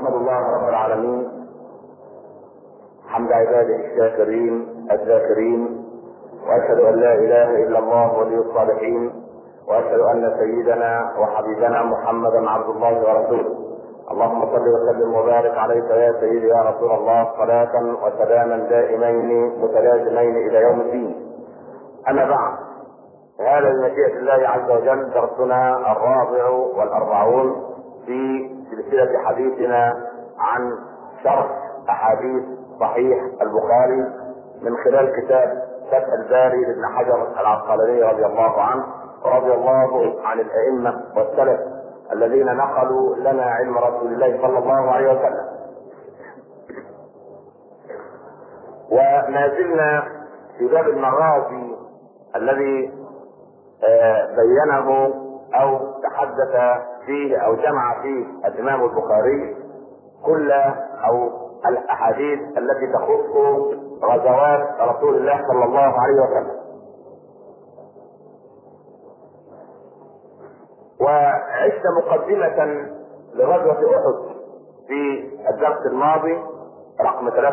احمد الله رب العالمين حمد عباده الشاكرين الذاكرين، واشهد ان لا اله الا الله ولي الصالحين، واشهد ان سيدنا وحبيبنا محمدا عبد الله ورسوله. اللهم صل وسلم وبارك عليك يا سيدي يا رسول الله، صلاة وسلاما دائمين متلازمين الى يوم الدين. اما بعد، هذا بمشيئة الله عز وجل درسنا الرابع والأربعون في سلسلة حديثنا عن شرح أحاديث صحيح البخاري من خلال كتاب فتح الباري لابن حجر العسقلاني رضي الله عنه، ورضي الله عن الأئمة والسلف الذين نقلوا لنا علم رسول الله صلى الله عليه وسلم. وما زلنا في باب المغازي الذي بينه او تحدث فيه او جمع فيه الامام البخاري كل او الاحاديث التي تخص غزوات رسول الله صلى الله عليه وسلم. وعشت مقدمة لغزوة احد في الدرس الماضي رقم 43،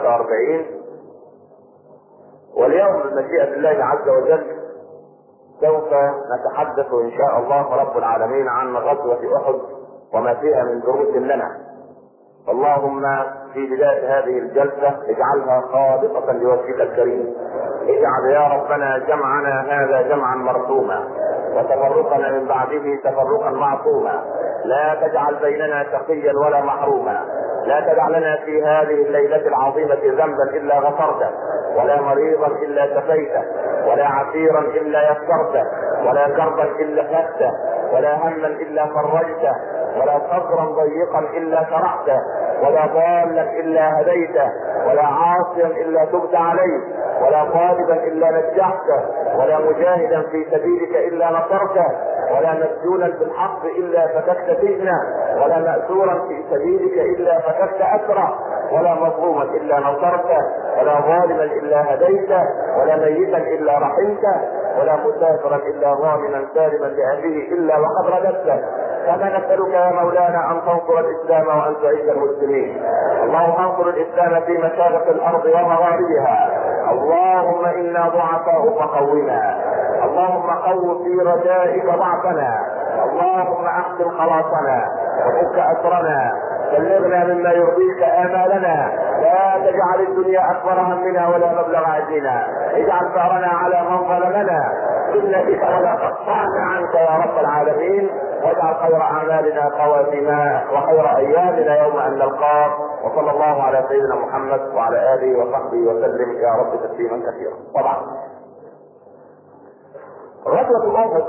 واليوم بمشيئة الله عز وجل سوف نتحدث ان شاء الله رب العالمين عن غزوة احد وما فيها من دروس لنا. اللهم في بداية هذه الجلسة اجعلها خالصة لوجهك الكريم. اجعل يا ربنا جمعنا هذا جمعا مرحوما، وتفرقنا من بعده تفرقا معصوما. لا تجعل بيننا شقيا ولا محروما. لا تدع لنا في هذه الليلة العظيمة ذنبا الا غفرته، ولا مريضا الا شفيته، ولا عسيرا الا يسرته، ولا كربا الا فته، ولا هما الا فرجته، ولا صدرا ضيقا الا شرحته، ولا ضالا الا هديته، ولا عاصيا الا تبت عليه، ولا طالبا الا نجحته، ولا مجاهدا في سبيلك الا نصرته، ولا مسجونا في الحق الا فككت سجنه، ولا مأسورا في سبيلك الا فككت اسره، ولا مظلوما الا نصرته، ولا ظالما الا هديته، ولا ميتا الا رحمته، ولا مسافرا الا ظالما سالما لاهله الا وقد رددته. كما نسألك يا مولانا ان تنصر الاسلام وان تعز المسلمين. اللهم انصر الاسلام في مشارق الارض ومغاربها. اللهم انا ضعفاء فقونا. اللهم قو في رجائك ضعفنا. اللهم احسن خلاصنا وفك اسرنا. بلغنا مما يرضيك امالنا. لا تجعل الدنيا اكبر همنا ولا مبلغ علمنا. اجعل ثارنا على من ظلمنا. إنا بك ولا قطعنا عنك يا رب العالمين. واجعل خير اعمالنا خواتمنا وخير ايامنا يوم ان نلقاك. وصلى الله على سيدنا محمد وعلى اله وصحبه وسلم يا رب تسليما كثيرا. طبعا غزوة احد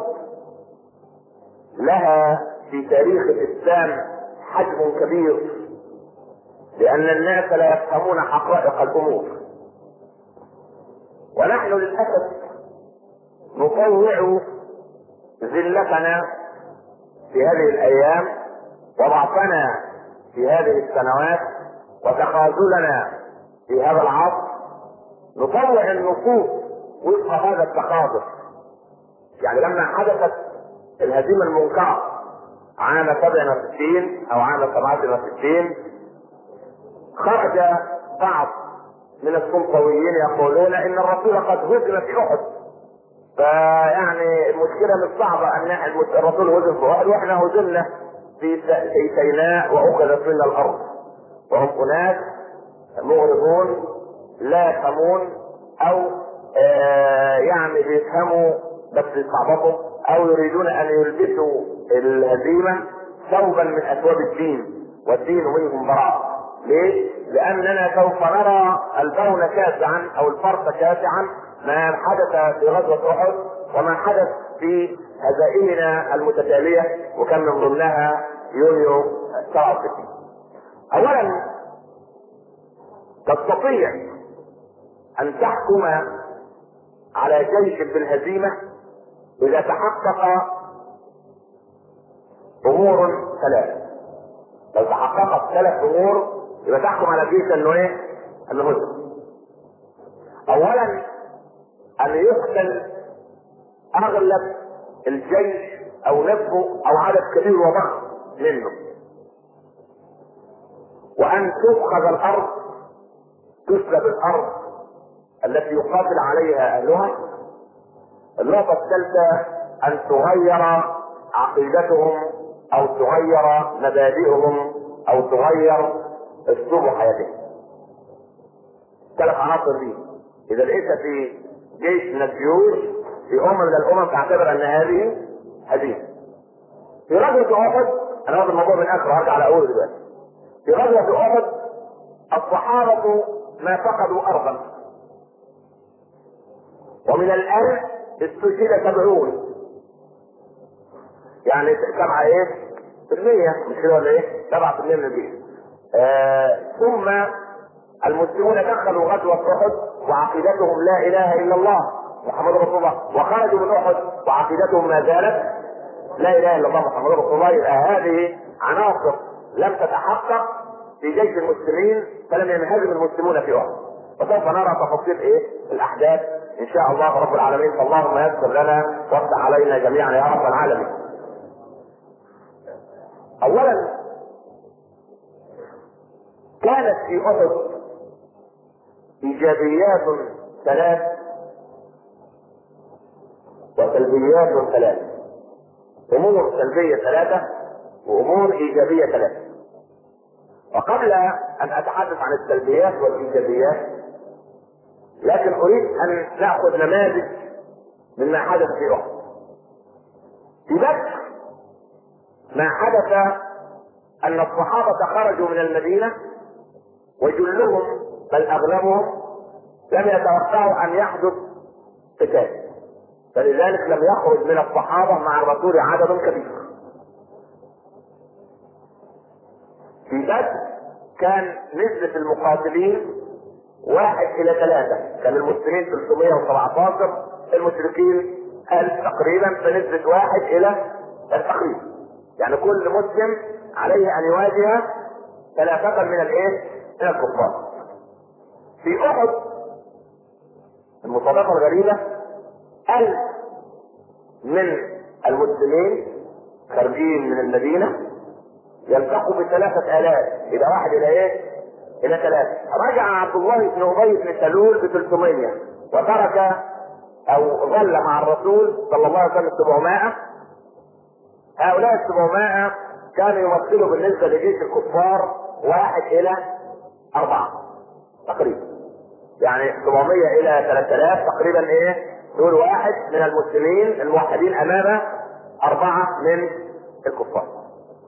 لها في تاريخ الاسلام حجم كبير، لان الناس لا يفهمون حقائق الامور. ونحن للاسف نطوع ذلتنا في هذه الايام وضعفنا في هذه السنوات وتخاذلنا في هذا العصر، نطوع النصوص وفق هذا التخاذل. يعني لما حدثت الهزيمة المنكرة عام 67 او عام 67 خرج بعض من السلطويين يقولون ان الرسول قد هزم في احد. فيعني المشكلة مش صعبة ان الرسول هزم في احد واحنا هزمنا في سيناء واخذت منا الارض. وهم اناس مغرضون لا يفهمون او يعني بيفهموا بس يستعبطوا او يريدون ان يلبسوا الهزيمة ثوبا من اثواب الدين، والدين منهم براء. ليه؟ لاننا سوف نرى البون شاسعا او الفرق شاسعا ما حدث في غزوة احد وما حدث في هزائمنا المتتالية، وكان من ضمنها يونيو 67. اولا تستطيع ان تحكم على جيش بالهزيمة اذا تحقق امور ثلاث. لو تحققت ثلاث امور يبقى تحكم على الجيش انه ايه؟ انه هزم. اولا ان يقتل اغلب الجيش او نصفه او عدد كبير وضخم منه. وان تؤخذ الارض، تسلب الارض التي يقاتل عليها اهلها. النقطة الثالثة ان تغير عقيدتهم او تغير مبادئهم او تغير اسلوب حياتهم. 3 عناصر دي اذا لقيتها في جيش من الجيوش في امة من الامم تعتبر ان هذه هزيمة. في غزوة احد، انا واخد الموضوع من اخره هرجع على اول دلوقتي. في غزوة احد الصحابة ما فقدوا ارضا، ومن الان استشهد 70، يعني 7 ايه؟ في المية، مش كده ولا ايه؟ 7% من الجيش. ثم المسلمون دخلوا غزوة احد وعقيدتهم لا اله الا الله محمد رسول الله، وخرجوا من احد وعقيدتهم ما زالت لا اله الا الله محمد رسول الله. يبقى هذه عناصر لم تتحقق في جيش المسلمين فلم ينهزم المسلمون في احد. وسوف نرى تفاصيل ايه الاحداث ان شاء الله رب العالمين. فاللهم يسر لنا وافتح علينا جميعا يا رب العالمين. اولا كانت في احد ايجابيات 3 وسلبيات 3. امور سلبية 3 وامور ايجابية 3. وقبل ان اتحدث عن السلبيات والايجابيات، لكن اريد ان ناخذ نماذج مما حدث في احد. في بدر ما حدث ان الصحابة خرجوا من المدينة وجلهم بل اغلبهم لم يتوقعوا ان يحدث قتال، فلذلك لم يخرج من الصحابة مع الرسول عدد كبير. في بدر كان نسبة المقاتلين 1:3، كان المسلمين 317، المشركين 1000 تقريبا، فنسبة 1 تقريبا، يعني كل مسلم عليه ان يواجه 3 من من الكفار. في احد المصادفة الغريبة 1000 من المسلمين خارجين من المدينة يلتقوا ب3000، يبقى 1:3. رجع عبد الله بن ابي بن سلول ب300 وترك او ظل مع الرسول صلى الله عليه وسلم 700. هؤلاء 700 كانوا يمثلوا بالنسبة لجيش الكفار 1:4 تقريبا، يعني 700 إلى 3000 تقريبا دول 1 من المسلمين الموحدين امام 4 من الكفار.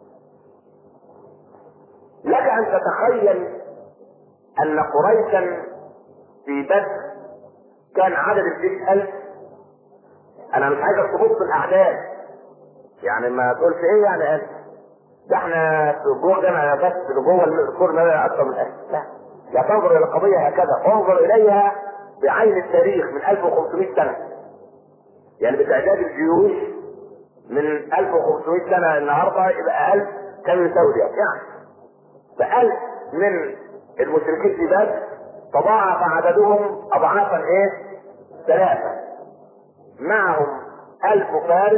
لك ان تتخيل ان قريشا في بدر كان عدد الجيش 1000. انا مش عايزك تبص الاعداد، يعني ما تقولش ايه يعني 1000، ده احنا في جوه جامعة بس جوه الكور ما اكثر من 1000. لا تنظر الى القضية هكذا، انظر اليها بعين التاريخ من 1500 سنة، يعني بتعداد الجيوش من 1500 سنة النهاردة يبقى 1000 كانوا يساوي يعني ف1000 من المشركين في بدر تضاعف عددهم اضعافا 3، معهم 1000 فارس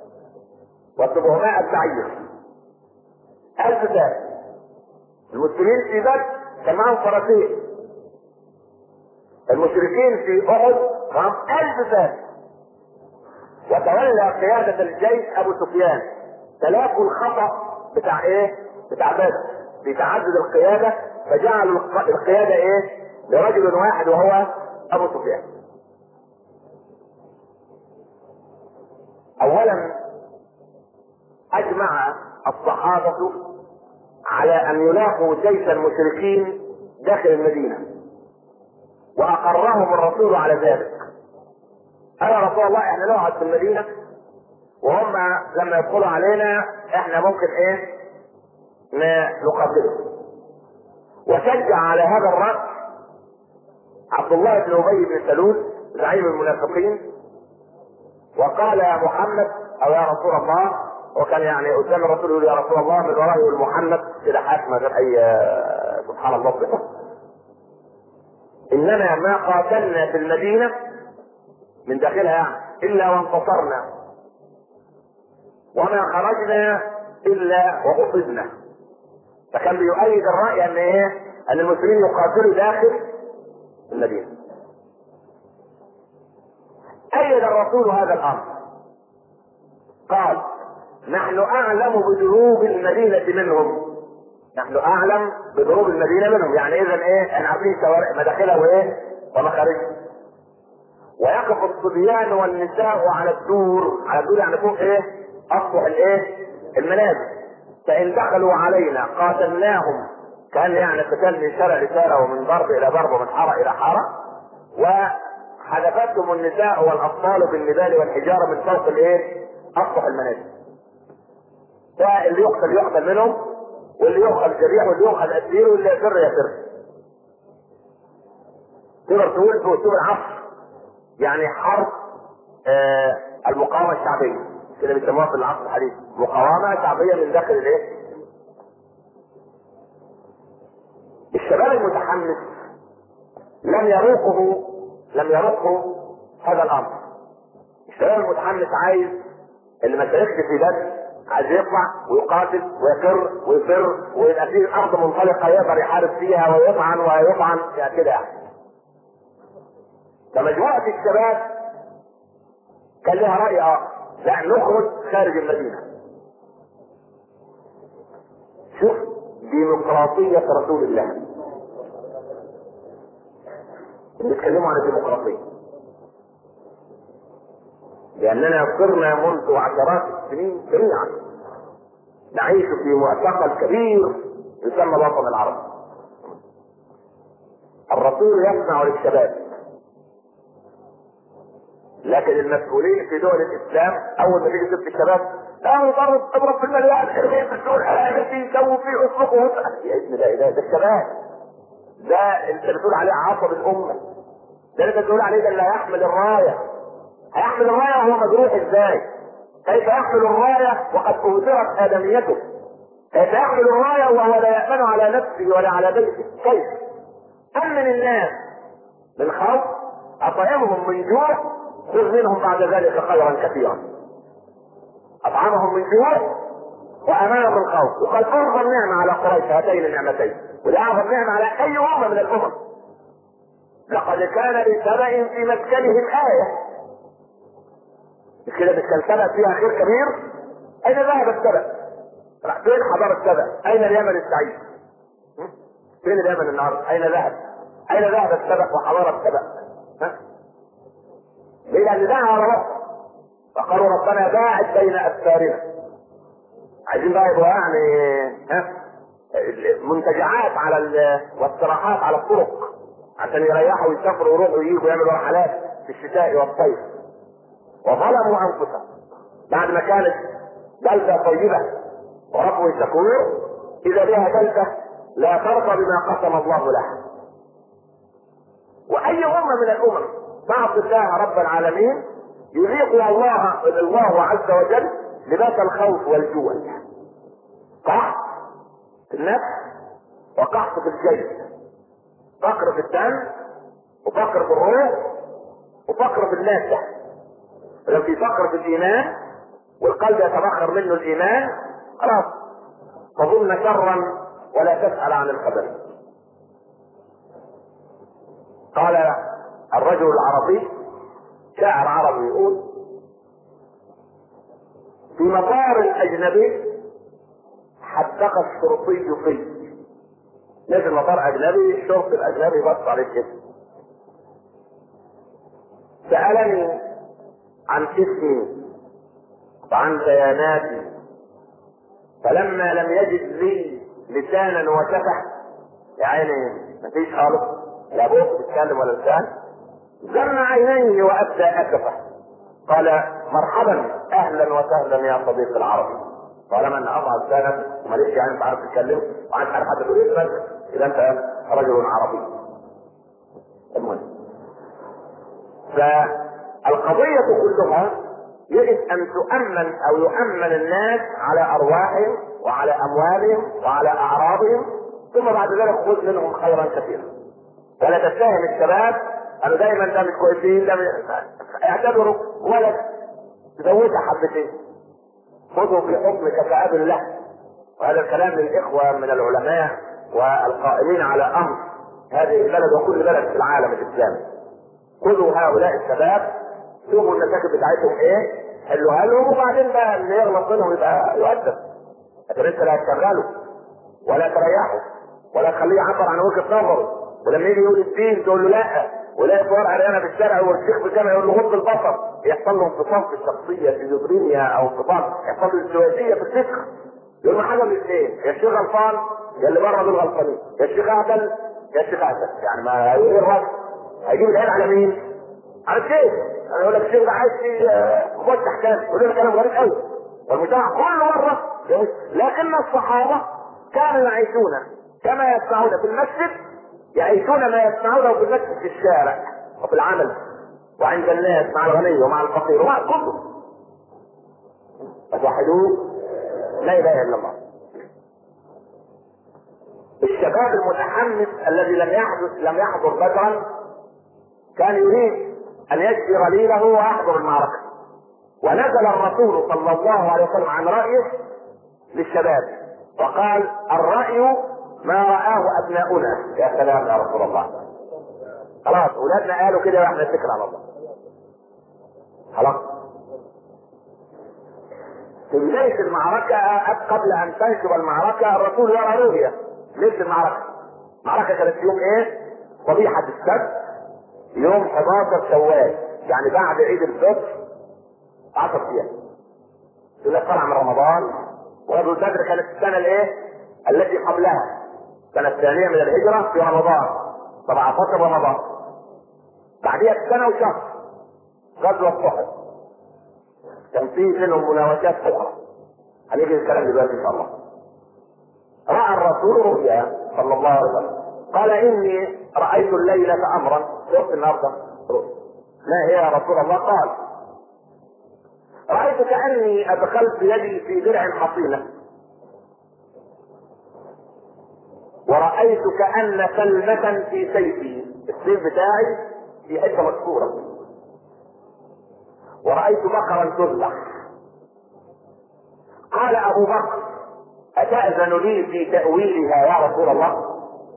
و700 بعير. 1000 فارس. المسلمين في بدر كان معهم فرسين، المشركين في احد معهم 1000 فارس. وتولى قيادة الجيش ابو سفيان. تلافوا الخطأ بتاع بدر في تعدد القيادة، فجعلوا القيادة لرجل واحد وهو ابو سفيان. اولا اجمع الصحابة على ان يلاقوا جيش المشركين داخل المدينة، واقرهم الرسول على ذلك. قال يا رسول الله احنا نقعد في المدينة وهم لما يدخلوا علينا احنا ممكن نقاتلهم. وشجع على هذا الرأي عبد الله بن ابي بن سلول زعيم المنافقين، وقال يا محمد او يا رسول الله، وكان يعني قدام الرسول يقول يا رسول الله، من وراه يقول محمد كده حاكمه غير اي سبحان الله بقى. اننا ما قاتلنا في المدينه من داخلها يعني الا وانتصرنا، وما خرجنا الا واخذنا. فكان بيؤيد الرأي ان ايه؟ ان المسلمين يقاتلوا داخل المدينة. أيد الرسول هذا الأمر، قال: نحن أعلم بدروب المدينة منهم. نحن أعلم بدروب المدينة منهم، يعني إذا إيه؟ احنا عارفين مداخلها وإيه؟ ومخارجها. ويقف الصبيان والنساء على الدور يعني فوق إيه؟ أسطح الإيه؟ المنازل. فإن دخلوا علينا قاتلناهم، كان يعني قتال من شارع لشارع ومن ضرب إلى ضرب ومن حارة إلى حارة. وحدفتهم النساء والأطفال بالنبال والحجارة من فوق الإيه؟ أسطح المنازل. فاللي يقتل منهم، واللي يؤخذ جريح، واللي يؤخذ أسير، واللي يفر يفر. تقدر تقول في أسلوب العصر يعني حرب المقاومة الشعبية، كده بيسموها في العصر الحديث مقاومة شعبية من داخل الايه؟ الشباب المتحمس لم يروقه هذا الأمر. الشباب المتحمس عايز اللي ما شاركش في بدر، عايز يطلع ويقاتل ويفر ويفر، ويبقى فيه أرض منطلقة يقدر يحارب فيها ويطعن يعني كده يعني. فمجموعة الشباب كان لها رأي آخر، لا نخرج خارج المدينة. شوف ديمقراطية رسول الله، بيتكلموا عن الديمقراطية، لأننا صرنا منذ عشرات السنين جميعا نعيش في معتقل كبير يسمى الوطن العربي. الرسول يسمع للشباب، لكن المسؤولين في دول الاسلام اول ما تيجي ست الشباب: لا اضرب في المليان، ارمي في الدول، سووا فيه اطلقوا. يا ابن ده الشباب ده انت بتقول عليه عصب الامه، ده انت بتقول عليه ده اللي هيحمل الرايه. هيحمل الرايه وهو مجروح ازاي؟ كيف يحمل الرايه وقد اهدرت ادميته؟ كيف يحمل الرايه وهو لا يامن على نفسه ولا على بيته؟ كيف امن الناس من خوف، اطعمهم من جوع، خذ منهم بعد ذلك خيرا كثيرا. اطعمهم من جوع وامانهم من خوف. وقد اعظم نعمه على قريش هاتين النعمتين، والاعظم نعمه على اي امه من الامم: لقد كان لسبأ في مسكنهم آية. مش كده كان سبأ فيها خير كبير؟ اين ذهب السبأ؟ فين حضارة سبأ؟ اين اليمن السعيد؟ فين اليمن النهارده؟ اين ذهب؟ اين ذهب السبأ وحضارة سبأ؟ ليه؟ لأن دعا ربنا فقالوا ربنا باعد بين أسفارنا. عايزين بقى يبقوا يعني منتجعات على واستراحات على الطرق عشان يريحوا ويسافروا ويروحوا ويجوا ويعملوا رحلات في الشتاء والصيف. وظلموا أنفسهم بعد ما كانت بلدة طيبة وربوا شكور، إذا بها بلدة لا ترضى بما قسم الله لها. وأي أمة من الأمم تعصي الله رب العالمين يذيقها الله عز وجل لباس الخوف والجوع. قحط في النفس وقحط في الجسد، فقر في الدم وفقر في الروح وفقر في المادة. ولو في فقر في الإيمان والقلب يتبخر منه الإيمان، خلاص تظن شرا ولا تسأل عن الخبر. قال الرجل العربي، شاعر عربي، يقول: في مطار الأجنبي حدق الشرطي في. نزل مطار أجنبي، الشرطي الأجنبي بص عليه كده، سألني عن اسمي وعن بياناتي، فلما لم يجد لي لسانا وشفه، يعني مفيش خالص، لا بوق بيتكلم ولا لسان، زم عينيه وابدى اسفه. قال: مرحبا اهلا وسهلا يا صديقي العربي، طالما ان اضع لسانك وماليش يعني انت عارف تتكلم وعارف حتى تقول اسمك، اذا انت رجل عربي. المهم، فالقضيه كلها يجب ان تؤمن او يؤمن الناس على ارواحهم وعلى اموالهم وعلى اعراضهم، ثم بعد ذلك خذ منهم خيرا كثيرا. ولا تتهم الشباب قالوا دايما ده مش كويسين، ده اعتبروا ولد تزودها حبتين، خذوا في حكم كفاءة الله وهذا الكلام للاخوه من العلماء والقائمين على امر هذه البلد وكل بلد في العالم الاسلامي. خذوا هؤلاء الشباب، شوفوا المشاكل بتاعتهم ايه، حلوها لهم، وبعدين بقى اللي يغلط منهم يبقى يؤدب. لكن انت لا تشغله ولا تريحه ولا تخليه يعبر عن وجهه نظره، ولما يجي يقول الدين تقول له لا، ولا صور عريانه في الشارع والشيخ في الجامع يقول له غض البصر، يحصل له انفصام في الشخصيه الشيزوفرينيا او انفصام، يحصل له ازدواجيه في الفكر. يقول له حاجه من الاثنين، يا الشيخ غلطان يا اللي بره دول غلطانين، يا الشيخ اعدل يا الشيخ اعدل. يعني ما هيقول ايه الراجل؟ هيجيب العين على مين؟ على الشيخ. انا يقول لك الشيخ ده عايز يفتح كلام، يقول له كلام غريب قوي، والمجتمع كل مره يقول. لكن الصحابه كانوا يعيشون كما يسمعون في المسجد، يعيشون ما يسمعونه في المسجد في الشارع وفي العمل وعند الناس، مع الغني ومع الفقير ومع كله. فتوحدوه لا اله الا الله. الشباب المتحمس الذي لم يحضر بدرا كان يريد ان يشفي غليله ويحضر المعركه، ونزل الرسول صلى الله عليه وسلم عن رايه للشباب وقال: الراي ما رآه ابناؤنا. يا سلام يا رسول الله، خلاص اولادنا قالوا كده واحنا نتكل على الله. خلاص. في بداية المعركة قبل ان تنشب المعركة الرسول يرى رؤية ليش المعركة. المعركة كانت يوم ايه؟ صبيحة السبت، يوم 11 شوال، يعني بعد عيد الفطر 10 ايام. يقول لك طلع من رمضان، وغزوة بدر كانت السنة الايه؟ التي قبلها، السنة الثانية من الهجرة في رمضان، 17 رمضان. بعديها بسنة وشهر غزوة أحد، كان في بينهم مناوشات أخرى، هنيجي الكلام دلوقتي إن شاء الله. رأى الرسول رؤيا صلى الله عليه وسلم، قال: إني رأيت الليلة أمرا. شفت النهارده ما هي يا رسول الله؟ قال: رأيت كأني أدخلت يدي في درع حصينة، ورأيت كأن سلمة في سيفي، السيف بتاعي في حتة مكسورة، ورأيت بقرا تذبح. قال أبو بكر: أتأذن لي في تأويلها يا رسول الله؟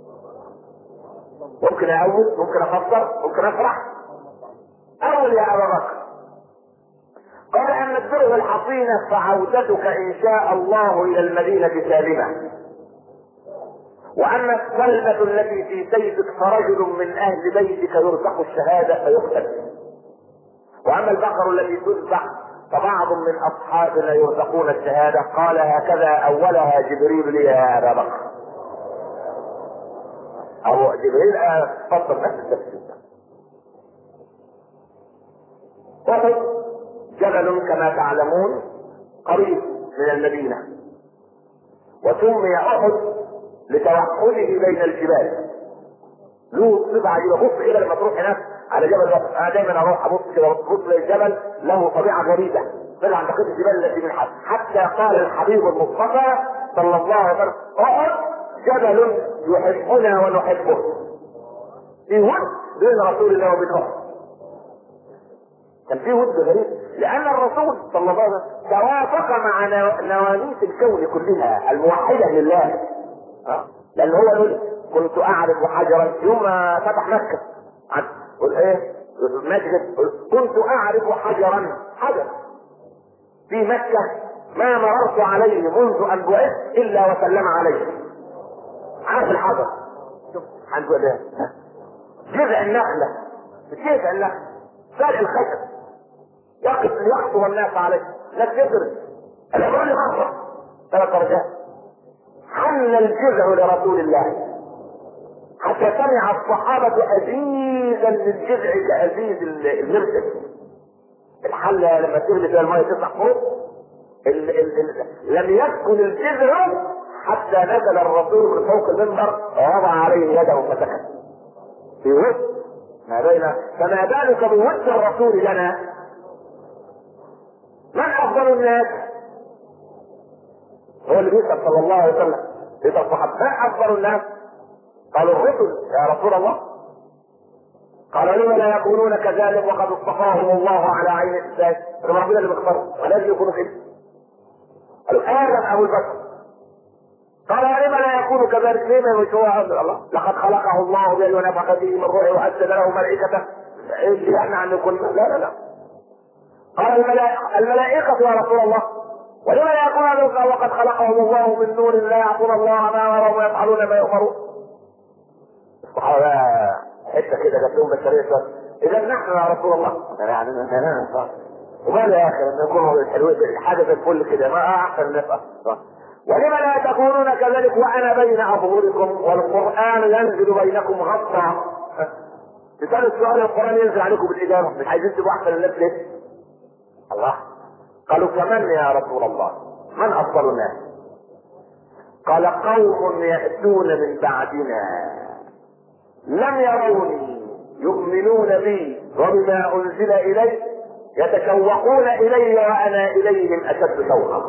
ممكن أأول، ممكن أفسر، ممكن أفرح. أول يا أبا بكر. قال: أما الدرع الحصينة فعودتك إن شاء الله إلى المدينة سالمة، واما السلمة التي في سيفك فرجل من اهل بيتك يرزق الشهادة فيقتل، واما البقر التي تذبح فبعض من اصحابنا يرزقون الشهادة. قال: هكذا اولها جبريل لي يا ابا بكر. او جبريل فصل نفس التفسير. احد جبل كما تعلمون قريب من المدينة، وسمي احد لتوحده بين الجبال. له صفة عجيبة. بص كده لما تروح هناك على جبل وقت. انا دايما اروح ابص كده وابص للجبل، له طبيعة غريبة طلع عند بقية الجبال التي من حد. حتى قال الحبيب المصطفى صلى الله عليه وسلم: احد جبل يحبنا ونحبه. في ود بين رسول الله وبين احد. كان في ود غريب، لان الرسول صلى الله عليه وسلم توافق مع نواميس الكون كلها الموحدة لله. لان هو يقول: كنت اعرف حجرا يوم ما فتح مكة. قل ايه؟ ماشي كده. كنت اعرف حجرا، حجر في مكة ما مررت عليه منذ ان بعثت الا وسلم عليه. عارف الحجر؟ شوف عنده ده جذع النخلة، جذع النخلة فرق الخشب يخطب الناس عليه، لا تدرس الامر اللي خطر 3 درجات. حن الجذع لرسول الله حتى سمع الصحابة أزيزا للجذع كأزيز المرسل. الحلة لما تغلي فيها المية تطلع فوق، لم يسكن الجذع حتى نزل الرسول من فوق المنبر ووضع عليه يده فسكت. في ود ما بين، فما بالك بود الرسول لنا؟ من أفضل الناس؟ هو اللي بيسأل صلى الله عليه وسلم، بيسأل الصحابة: من أفضل الناس؟ قالوا: الرسل يا رسول الله. قال: لما لا يقولون كذلك وقد اصطفاهم الله على عين الإسلام؟ ربنا اللي بيختار ولازم يكونوا كده. قالوا: آدم أبو البكر. قال لم لا يكون كذلك؟ لما مش هو الله لقد خلقه الله بأن ونفخ فيه من روحه وأسجد له ملائكته. ايش يعني عن كل لا. قال الملائكة يا رسول الله. ولما لا يكون هذا وقد خلقهم الله من نور لا يعصون الله ما امرهم ويفعلون ما يؤمرون. الصحابة حتة كده جات لهم بشرية. إذا نحن يا رسول الله يعني وماذا يا أخي أن يكونوا الحلوين حاجة زي الفل كده ما أحسن نبقى. ولما لا تكونون كذلك وأنا بين أظهركم والقرآن ينزل بينكم غصا. تسأل السؤال القرآن ينزل عليكم بالإجابة مش عايزين تبقوا أحسن الناس ليه؟ الله. قالوا فمن يا رسول الله؟ من أفضل الناس؟ قال قوم يأتون من بعدنا لم يروني يؤمنون بي وبما أنزل إلي يتشوقون إلي وأنا إليهم أشد شوقا.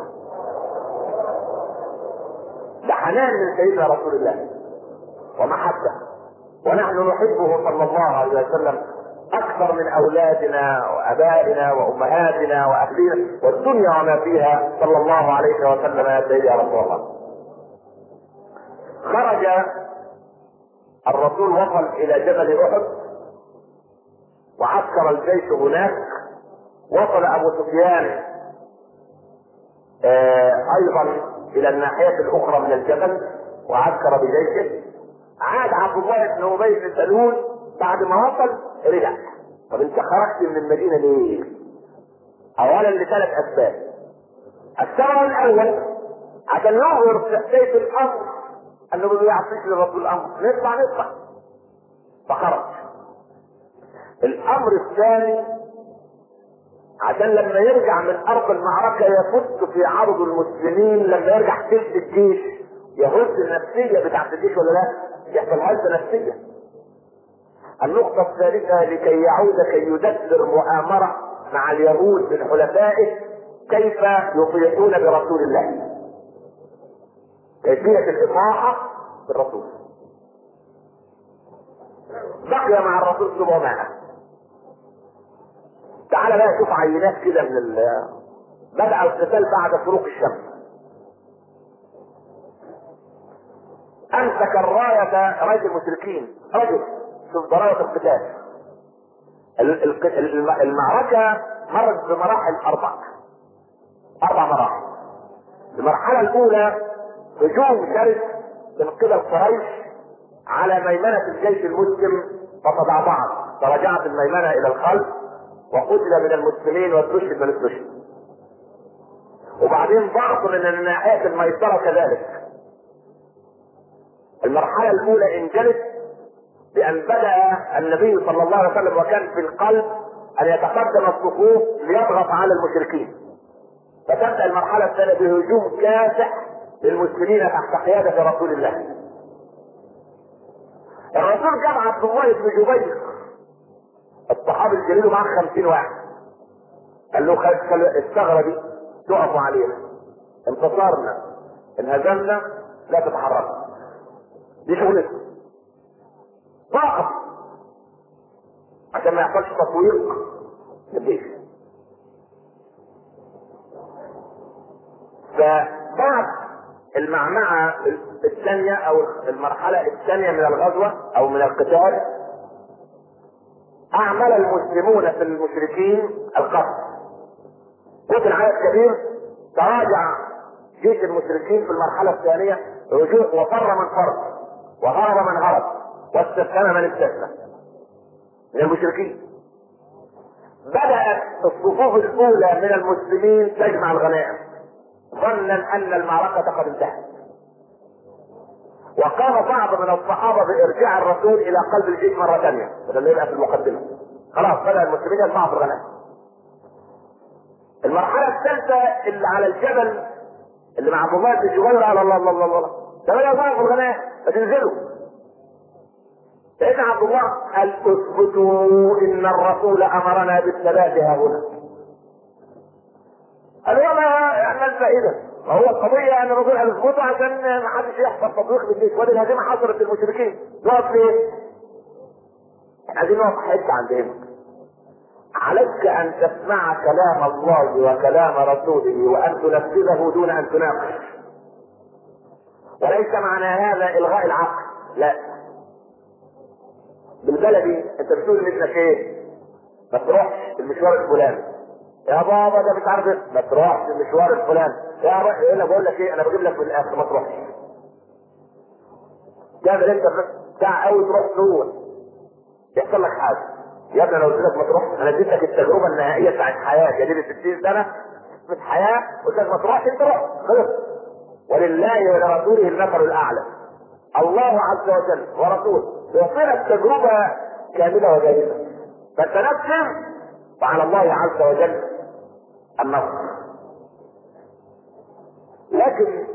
ده حنان من سيدنا رسول الله ومحبة، ونحن نحبه صلى الله عليه وسلم أكثر من أولادنا وأبائنا وأمهاتنا وأهلنا والدنيا وما فيها صلى الله عليه وسلم يا سيدي يا رسول الله. خرج الرسول وصل إلى جبل أحد وعسكر الجيش هناك. وصل أبو سفيان أيضا إلى الناحية الأخرى من الجبل وعسكر بجيشه. عاد عبد الله بن أبي بن سلول بعد ما وصل رجع. طب انت خرجت من المدينة ليه؟ اولا لثلاث اسباب. السبب الاول عشان يظهر سيف الامر انه ما بيعطيش لرسول الامر نطلع فخرج. الامر الثاني عشان لما يرجع من ارض المعركة يفت في عرض المسلمين، لما يرجع تلت الجيش يهز النفسية بتاعت الجيش ولا لا؟ يحصل هزة نفسية. النقطة الثالثة لكي يعود كي يدبر مؤامرة مع اليهود من حلفائه كيف يطيعون برسول الله، كيفية الإطاعة بالرسول. بقي مع الرسول 700. تعال بقى شوف عينات كده من بدأ القتال بعد شروق الشمس. أمسك الراية راية المشركين رجل. شوف ضراوة القتال. المعركة مرت بمراحل أربع مراحل. المرحلة الأولى هجوم شرس من قبل قريش على ميمنة الجيش المسلم فتضعضعت فرجعت الميمنة إلى الخلف وقتل من المسلمين واستشهد من استشهد. وبعدين ضغط من الناحية الميسرة كذلك. المرحلة الأولى انجلت بأن بدأ النبي صلى الله عليه وسلم وكان في القلب أن يتقدم الصفوف ليضغط على المشركين. فتبدأ المرحلة الثانية بهجوم كاسح للمسلمين تحت قيادة رسول الله. الرسول جاب عبد الله بن جبير الصحابي الجليل معه 50 واحد. قال له الثغرة دي تقفوا علينا، انتصرنا انهزمنا لا تتحركوا، دي شغلتكم. فقط عشان ما يحصلش تطويق للجيش. فبعد المعمعة الثانية او المرحلة الثانية من الغزوة او من القتال اعمل المسلمون في المشركين القتل. قتل عدد كبير. تراجع جيش المشركين في المرحلة الثانية وفر من فر وهرب من هرب واستسلم من استسلم من المشركين. بدأت الصفوف الأولى من المسلمين تجمع الغنائم ظنا أن المعركة قد انتهت. وقام بعض من الصحابة بإرجاع الرسول إلى قلب الجيش مرة ثانية بدل يبقى في المقدمة. خلاص بدأ المسلمين يجمعوا في الغنائم. المرحلة الثالثة اللي على الجبل اللي مع عبد الله بن جبير قال الله ده بدأ يجمعوا في الغنائم فتنزلوا. سيدنا عبد الله قال اثبتوا ان الرسول امرنا بالثبات ها هنا. قال وما يعني الفائده؟ ما هو القضيه ان الرسول قال اثبتوا عشان ما حدش يحصل تطبيق بالجيش. وادي الهزيمه حصلت للمشركين. نقف ليه؟ احنا عايزين نقف حته عندهم. عليك ان تسمع كلام الله وكلام رسوله وان تنفذه دون ان تناقش. وليس معنى هذا الغاء العقل، لا. بالبلدي انت بتقول لابنك ايه؟ ما تروحش المشوار الفلاني. يا بابا ده مش عارف ما تروحش المشوار الفلاني. يا بابا انا بقول لك ايه، انا بجيب لك من الاخر ما تروحش. تعمل انت بتاع قوي تروح تروح يحصل لك حاجه. يا ابني انا قلت لك ما تروحش، انا اديت لك التجربه النهائيه بتاعت حياتي، اديت 60 سنه في الحياه قلت لك ما تروحش، انت روح خلص. ولله ولرسوله المثل الاعلى. الله عز وجل ورسوله يعطينا التجربه كامله وجيده، فتنفذ وعلى الله عز وجل النصر. لكن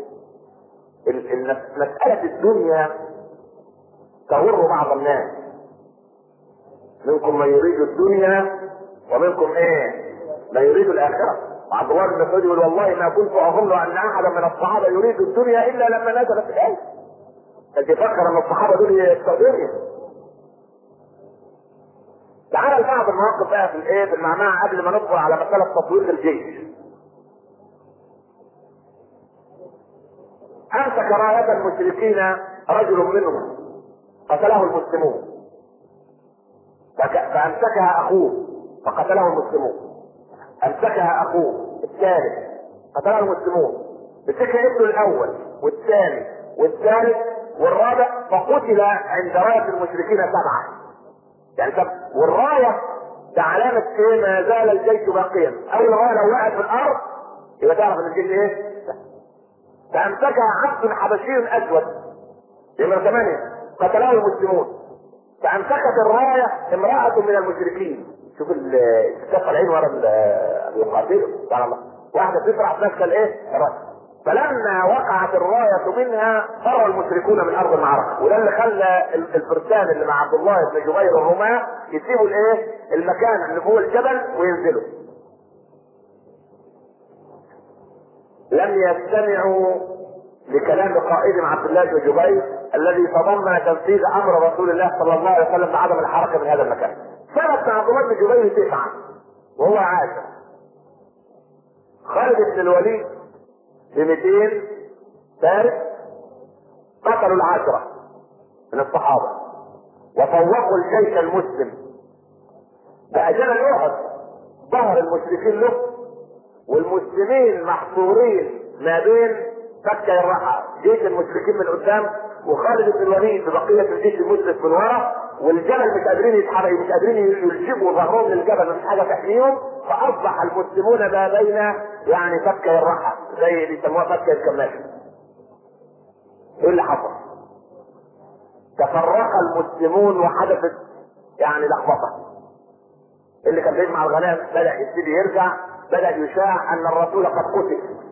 مسألة الدنيا تغر بعض الناس، منكم من يريد الدنيا ومنكم ايه من يريد الاخره. عبد الله بن مسعود يقول والله ما كنت اظن ان احدا من الصحابه يريد الدنيا الا لما نزلت الايه. انت تفكر ان الصحابه دول يستخدموا. تعال لبعض المواقف بقى في الايه في المعمعة قبل ما ندخل على مساله تطوير الجيش. امسك رايه المشركين رجل منهم قتله المسلمون، فامسكها اخوه فقتله المسلمون. امسكها اخوه الثالث قتله المسلمون. مسكها ابنه الاول والثاني والثالث والرابع فقتل عند رايه المشركين 7. يعني والرايه ده علامه ايه؟ ما زال الجيش باقيا. اول رايه لو وقعت في الارض يبقى تعرف ان الجيش ايه؟ فامسكها عبد حبشي اسود نمرة 8 قتله المسلمون. فامسكت الرايه امراه من المشركين. شوف الستات طالعين ورا القاتل سبحان الله، واحده تسرع ماسكه الايه؟ الرايه. فلما وقعت الرايه منها فر المشركون من ارض المعركه، وده اللي خلى الفرسان اللي مع عبد الله بن جبير الرماة يسيبوا الايه؟ المكان اللي فوق الجبل وينزلوا. لم يستمعوا لكلام قائدهم عبد الله بن جبير الذي تضمن تنفيذ امر رسول الله صلى الله عليه وسلم بعدم الحركه من هذا المكان. ثبت عبد الله بن جبير 9 وهو عاشر. خالد بن الوليد ب 200 فارس قتلوا 10 من الصحابه وفوقوا الجيش المسلم. فاجل احد ظهر المشركين له والمسلمين محصورين ما بين فكة الرحى، جيش المشركين من قدام وخالد بن الوليد ببقية الجيش المسلم من ورا، والجبل مش قادرين يتحركوا، مش قادرين يلجبوا ظهرهم للجبل، مش حاجة تحميهم. فأصبح المسلمون ما بين يعني فكة الرحى زي اللي يسموها فكة الكماشة. ايه اللي حصل؟ تفرق المسلمون وحدثت يعني لخبطة. اللي كان بيجمع الغنائم بدأ يبتدي يرجع، بدأ يشاع ان الرسول قد قتل.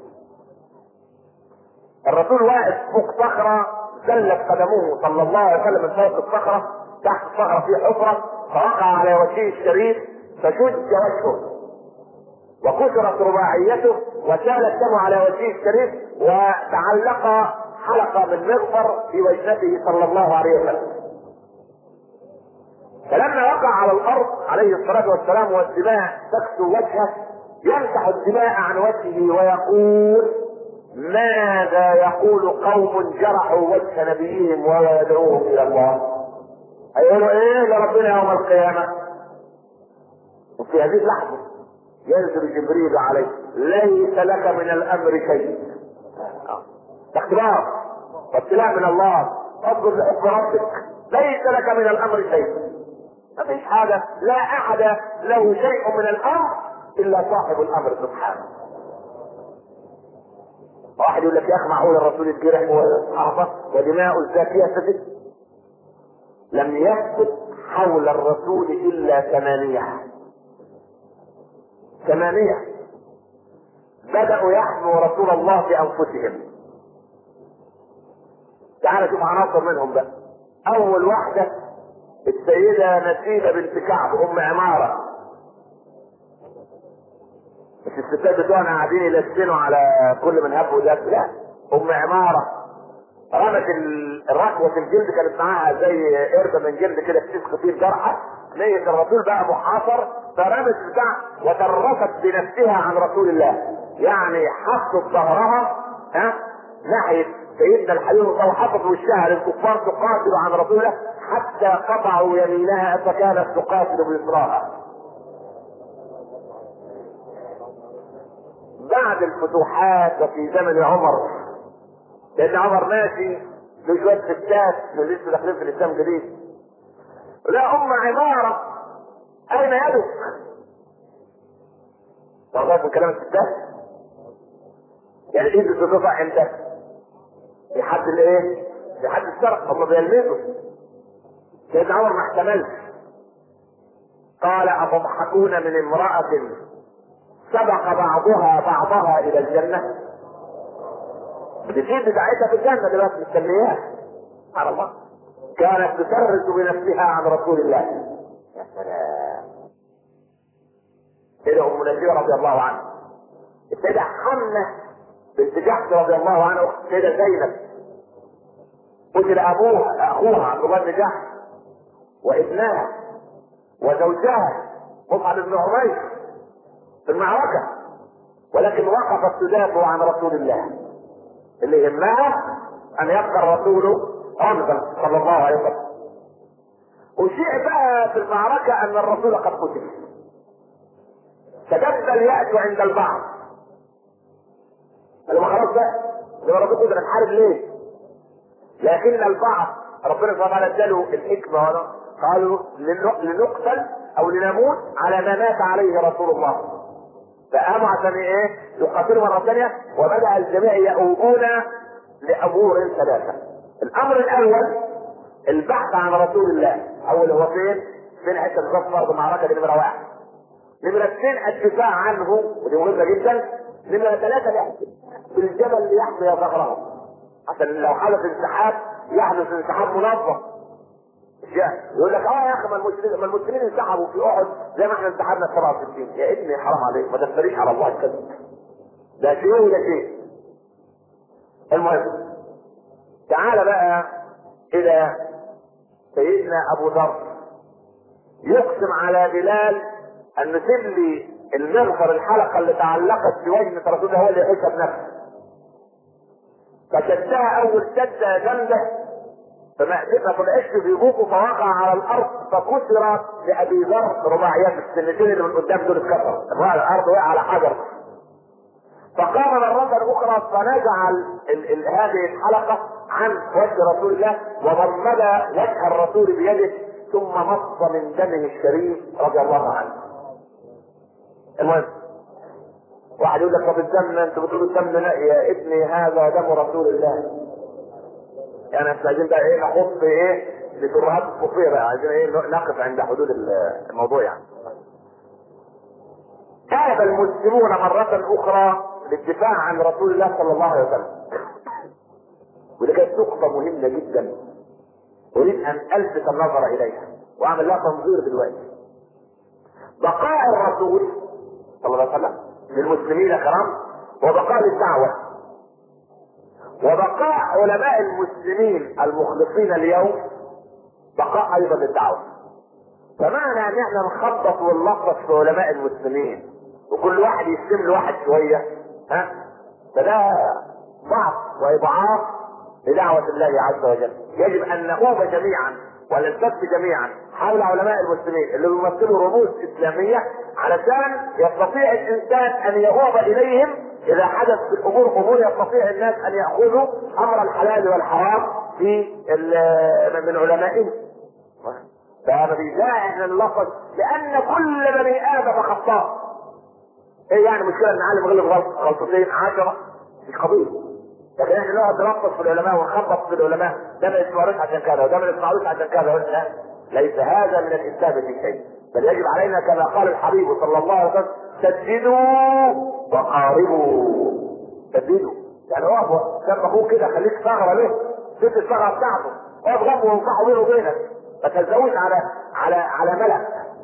الرسول واقف فوق صخرة زلت قدمه صلى الله عليه وسلم من فوق الصخرة، تحت الصخرة في حفرة، فوقع على وجهه الشريف فشج وجهه وكسرت رباعيته وسال الدم على وجهه الشريف وتعلق حلقة من مغفر في وجنته صلى الله عليه وسلم. فلما وقع على الارض عليه الصلاة والسلام والدماء تكسو وجهه يمسح الدماء عن وجهه ويقول ماذا يقول قوم جرحوا وجه نبيهم وهو يدعوهم الى الله؟ هيقولوا ايه لربنا يوم القيامة؟ وفي هذه اللحظة ينزل جبريل عليه ليس لك من الامر شيء. اختبار وابتلاء من الله، اصبر لحكم ربك، ليس لك من الامر شيء. ما فيش حاجة، لا احد له شيء من الامر الا صاحب الامر سبحانه. واحد يقول لك يا اخي معقول الرسول الجرح والصحابه ودماء الزاكيه سجد؟ لم يثبت حول الرسول الا 8 بدأوا يحموا رسول الله بانفسهم. تعال شوف عناصر منهم بقى. اول واحده السيده نسيبه بنت كعب ام عماره. مش الستات بتوعنا قاعدين يلسنوا على كل من هب ودب، لا، ام عماره رمت الركوه الجلد كانت معاها زي قربه من جلد كده بتسقط فيه الجرحى. نية الرسول بقى محاصر فرمت بتاع وترفت بنفسها عن رسول الله، يعني حطت ظهرها ناحيه سيدنا الحبيب الله حفظ وشها للكفار تقاتل عن رسول الله حتى قطعوا يمينها فكانت تقاتل بيسراها. بعد الفتوحات وفي زمن عمر، لان عمر ماشي بشويه ستات اللي لسه داخلين في الاسلام جديد، لا عماره اين يدك؟ تعرف من كلام الستات؟ يعني ايه بتقطع امتى؟ في حد الايه؟ في حد الشرق، هم بيلمسوا. سيدنا عمر ما احتملش، قال أتضحكون من امرأة سبق بعضها الى الجنة؟ بتجيب بتاعتها في الجنة دلوقتي مستنياها. سبحان الله، كانت تسرس بنفسها عن رسول الله. يا سلام. سيدة ام نسير رضي الله عنها، السيدة حمنة بنت جحش رضي الله عنها، اخت السيدة زينب، قتل اخوها عبد الله بن جحش وابنها وزوجها مصعب بن عمير في المعركة، ولكن وقفت تدافع عن رسول الله. اللي يهمها ان يبقى الرسول عمدا صلى الله عليه وسلم. وشيء بقى في المعركة ان الرسول قد قتل، فجد اليأس عند البعض. قالوا خلاص بقى لما الرسول قتل نحارب ليه؟ لكن البعض ربنا سبحانه وتعالى اداله الحكمة، قالوا لنقتل او لنموت على ما مات عليه رسول الله. فقاموا عشان ايه؟ يقاتلوا مرة ثانية، وبدأ الجميع يؤوبون لأمور ثلاثة. الأمر الأول البحث عن رسول الله. أول هو فين حتة بالظبط برضه معركة دي نمرة 1. نمرة 2 الدفاع عنه، ودي مهمة جدا. نمرة 3 في الجبل اللي يحمي ظهره، عشان لو حدث انسحاب يحدث انسحاب منظم. يقول لك يا اخي ما المسلمين انسحبوا في احد زي ما احنا انسحبنا في 67. يا ابني حرام عليك، ما تفتريش على الله الكذب. ده شيء وده شيء. المهم تعال بقى الى سيدنا ابو ذر، يقسم على بلال ان تملي المغفر الحلقه اللي تعلقت في وجه رسول الله هو اللي يحس بنفسه، فشدها اول شده جامده، فما طلعش في بوقه فوقع على الارض فكسرت لابي ذر رباعيات السنتين اللي من قدام دول اتكسر، وقع على الارض وقع على حجر. فقام مرة اخرى فنزع هذه الحلقة عن وجه رسول الله وضمد وجه الرسول بيده ثم مص من دمه الشريف رضي الله عنه. المهم واحد يقول لك طب الدم انتوا بتقولوا الدم، لا يا ابني هذا دم رسول الله. يعني احنا عايزين بقى ايه نحط ايه لترهات الصوفيه بقى، عايزين ايه نقف عند حدود الموضوع يعني. ذهب المسلمون مرة اخرى للدفاع عن رسول الله صلى الله عليه وسلم، ودي كانت نقطة مهمة جدا اريد ان الفت النظر اليها واعمل لها تنظير دلوقتي. بقاء الرسول صلى الله عليه وسلم للمسلمين كرام وبقاء الدعوة وبقاء علماء المسلمين المخلصين اليوم بقاء ايضا للدعوة. فمعنى ان احنا نخبط ونلخص في علماء المسلمين وكل واحد يسلم له واحد شوية، فده ضعف واضعاف لدعوة الله عز وجل. يجب ان نؤوب جميعا ونلتف جميعا حول علماء المسلمين اللي بيمثلوا رموز اسلامية علشان يستطيع الانسان ان يؤوب اليهم اذا حدث في الامور امور يستطيع الناس ان ياخذوا امر الحلال والحرام في من علمائهم. فما بيداعي احنا نلخص لان كل بني ادم خطاء. ايه يعني مشكلة ان عالم غلط غلطتين 10 مش قضية، لكن احنا نقعد نلخص في العلماء ونخبط في العلماء ده ما يسمعوش عشان كذا وده ما يسمعوش عشان كذا. لا، ليس هذا من الاسلام في شيء، بل يجب علينا كما قال الحبيب صلى الله عليه وسلم سددوا وقاربوا. سددوا يعني اقف جنب اخوك كده، خليك ثغرة له، سد الثغرة بتاعته، اقف جنبه وانصحه بينه وبينك، ما تلزقوش على ملأ.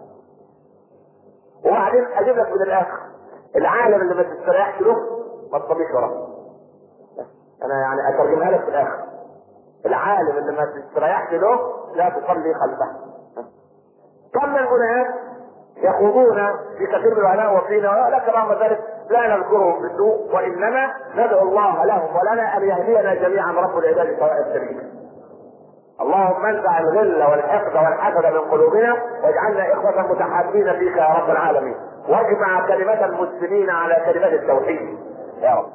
وبعدين اجيب لك من الاخر العالم اللي ما تستريحش له ما تصليش وراه. انا يعني اترجمها لك في الاخر، العالم اللي ما تستريحش له لا تصلي خلفه. كم من الناس يخوضون في كثير من العلماء وفينا، ولكن رغم ذلك لا نذكرهم بالسوء، وانما ندعو الله لهم ولنا ان يهدينا جميعا رب العباد سواء السبيل. اللهم انزع الغل والحقد والحسد من قلوبنا، واجعلنا اخوة متحابين فيك يا رب العالمين، واجمع كلمة المسلمين على كلمة التوحيد يا رب.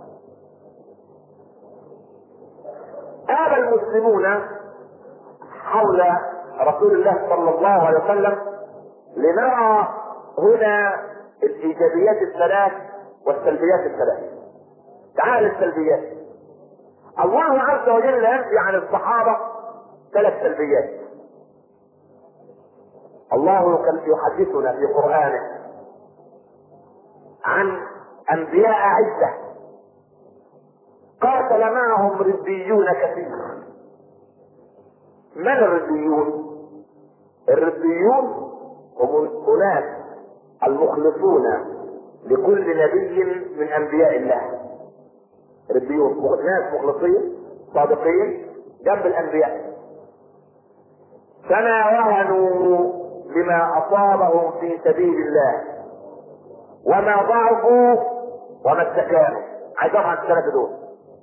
آب المسلمون حول رسول الله صلى الله عليه وسلم لنرى هنا الايجابيات الثلاث والسلبيات الثلاث. تعال السلبيات. الله عز وجل ينفي عن الصحابة ثلاث سلبيات. الله يحدثنا في قرآنه عن انبياء عدة قاتل معهم ربيون كثير. من الربيون؟ الربيون هم الناس المخلصون لكل نبي من انبياء الله. ربيون ناس مخلصين صادقين جنب الانبياء، فما وهنوا لما اصابهم في سبيل الله وما ضعفوا وما استكانوا. عايز افهم الثلاثه دول: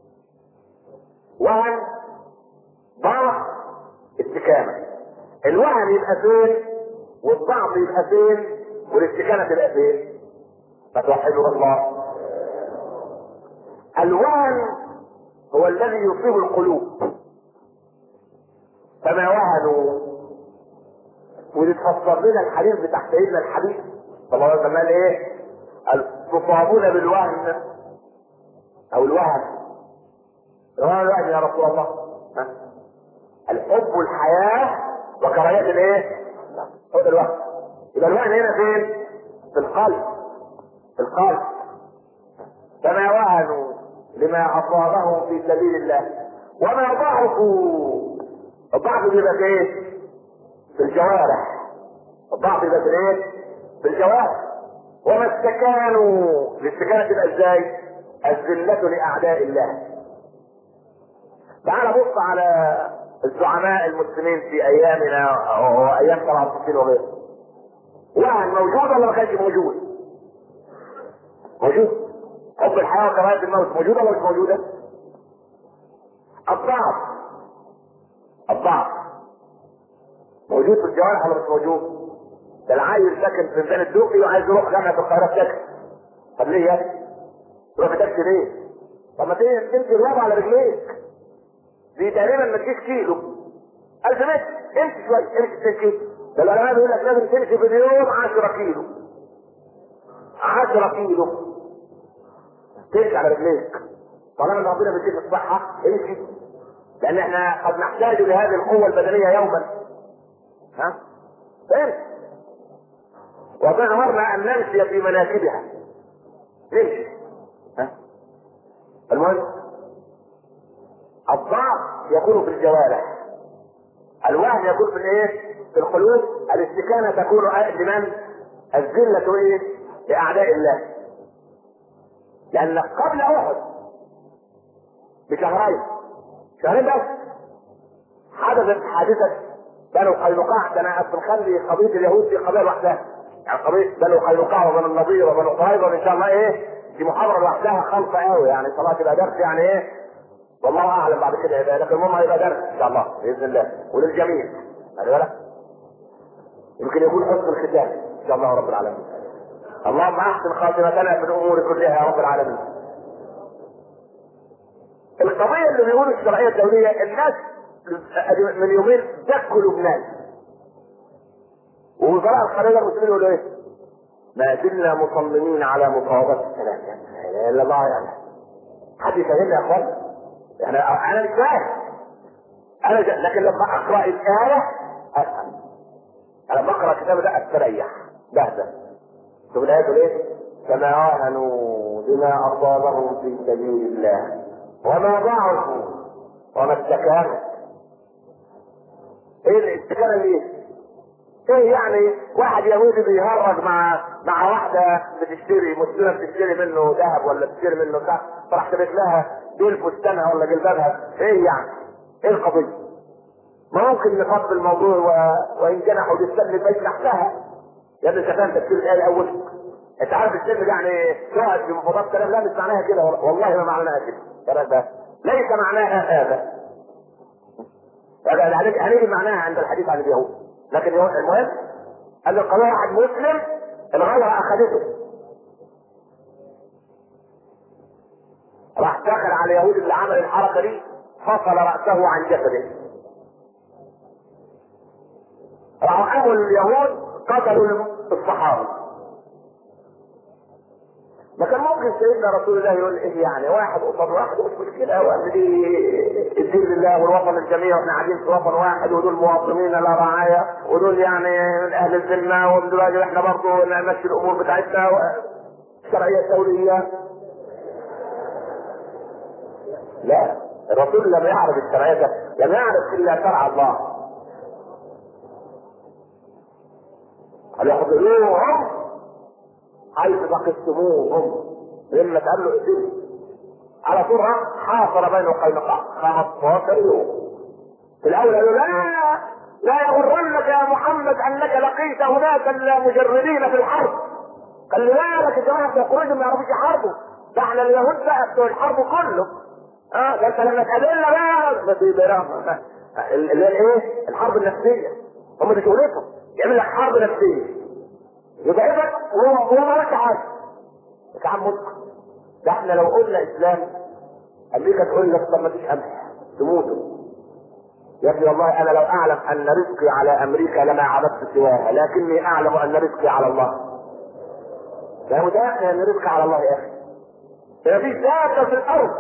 وهن، ضعف، استكانه. الوهن يبقى فين؟ والضعف يبقى فين؟ والاستكانه تبقى فين؟ فتوحدوا الله. الوهن هو الذي يصيب القلوب، فما وهنوا. وتفسر لنا الحديث بتاع سيدنا الحبيب صلى الله عليه وسلم ايه؟ تصابون بالوهن او الوهن. الوهن يا رسول الله الحب والحياة وكراهية الايه؟ هو ده الوهن. يبقى الوهن هنا فين؟ في القلب. في القلب. فما وهنوا لما اصابهم في سبيل الله وما ضعفوا. الضعف بيبقى في ايه؟ في الجوارح. الضعف بيبقى في ايه؟ في الجوارح. وما استكانوا. الاستكانة تبقى ازاي؟ الذلة لاعداء الله. تعال بص على الزعماء المسلمين في ايامنا وايام طلعت الدين وغيره. وهن موجود ولا ما كانش موجود؟ موجود. حب الحياة وكراهية الموت موجودة ولا مش موجودة؟ الضعف موجود في الجوارح ولا مش موجود؟ ده العيل ساكن في ميدان الدقي وعايز يروح جامعة القاهرة بتاكسي. طب ليه يا ابني؟ تروح بتاكسي ليه؟ طب ما تمشي الوضع على رجليك. دي تقريبا ما تجيش كيلو. 1000 متر، امشي شوية، امشي 2 كيلو. ده العلماء بيقول لك لازم تمشي في اليوم 10 كيلو. 10 كيلو. تمشي على رجليك. طالما ربنا بيديك الصحة امشي. لأن احنا قد نحتاج لهذه القوة البدنية يوما. ها؟ امشي. وظهرنا ان نمشي في مناكبها. نمشي. ها؟ المهم الضعف يكون في الجوارح، الوهن يكون في الايه؟ في القلوب. الاستكانة تكون لمن؟ الذلة ايه؟ لاعداء الله. لان قبل احد بشهرين بس حدثت حادثة بنو قينقاع. كان اصل نخلي قضية اليهود دي قضية لوحدها، يعني قضية بنو قينقاع وبنو النضير وبنو قريظة ان شاء الله ايه؟ دي محاضرة لوحدها خالصة قوي، يعني صلاة تبقى درس يعني ايه؟ والله اعلم بعد كده يبقى، لكن المهم هيبقى درس ان شاء الله باذن الله وللجميع. خلي بالك يمكن يكون حسن الختام ان شاء الله رب العالمين. اللهم احسن خاتمتنا في الامور كلها يا رب العالمين. القضية اللي بيقولوا الشرعية الدولية، الناس من يومين دكوا لبنان ووزراء الخارجية المسلمين يقولوا ايه؟ ما زلنا مصممين على مفاوضات السلام. لا الا الله. يعني حد يفهمنا يا اخوان؟ يعني انا مش فاهم. لكن لما اقرا الايه افهم. انا بقرا الكتاب ده استريح بهدى. شوف الايه تقول ايه؟ فما وهنوا بما اصابهم في سبيل الله وما ضعفوا وما استكانوا. ايه الاستكانه دي؟ ايه يعني واحد يهودي بيهرج مع واحده بتشتري مسلمه، بتشتري منه ذهب ولا بتشتري منه كذا، فراح تبت لها دول فستانها ولا جلبابها. ايه يعني؟ ايه القضيه؟ ما ممكن نفضل الموضوع وان جنحوا للسلم البيت تحتها. يا ابني انت فاهم تفسير الايه الاول؟ انت عارف السلم يعني تقعد في مفاضلات كلام، لا مش معناها كده، والله ما معناها كده، ده ليس معناها هذا. هنيجي معناها عند الحديث عن اليهود، لكن المهم ان القضايا عن مسلم الغلط اخذته، راح دخل على اليهود اللي عمل الحركه دي، فصل راسه عن جسده. راحوا اول اليهود قتلوا الصحابه. ما كان ممكن سيدنا رسول الله يقول ايه يعني، واحد قصاد واحد مش مشكله، وان دي الدين لله والوطن الجميع واحنا قاعدين في وطن واحد، ودول مواطنين لا رعايه، ودول يعني من اهل الذمه، ودلوقتي احنا برضه نمشي الامور بتاعتنا الشرعيه الدوليه. لا، الرسول لم يعرف الشرعيه، لم يعرف الا شرع الله. قال يحضروهم حيث ثقفتموهم، لما تقال له اقتلوا على طول حاصر بين قينقاع 15 يوم. في الاول قالوا لا يغرنك يا محمد انك لقيت اناسا لا مجردين في الحرب. قال له لا لك جماعه يخرجوا ما يعرفوش يحاربوا، ده احنا اليهود بقى بتوع الحرب كله. ده انت لما تقابلنا بقى اللي هي ايه؟ الحرب النفسيه. هم دي شغلتهم، يعمل لك حرب نفسيه يضعفك وهو ما قالش حاجه. يا عم مسلم، ده احنا لو قلنا اسلام امريكا تقول لك طب ما فيش قمح تموتوا. يا ابني والله انا لو اعلم ان رزقي على امريكا لما عبدت سواها، لكني اعلم ان رزقي على الله. لا متاكد ان رزقي على الله يا اخي. ما فيش دابه في الارض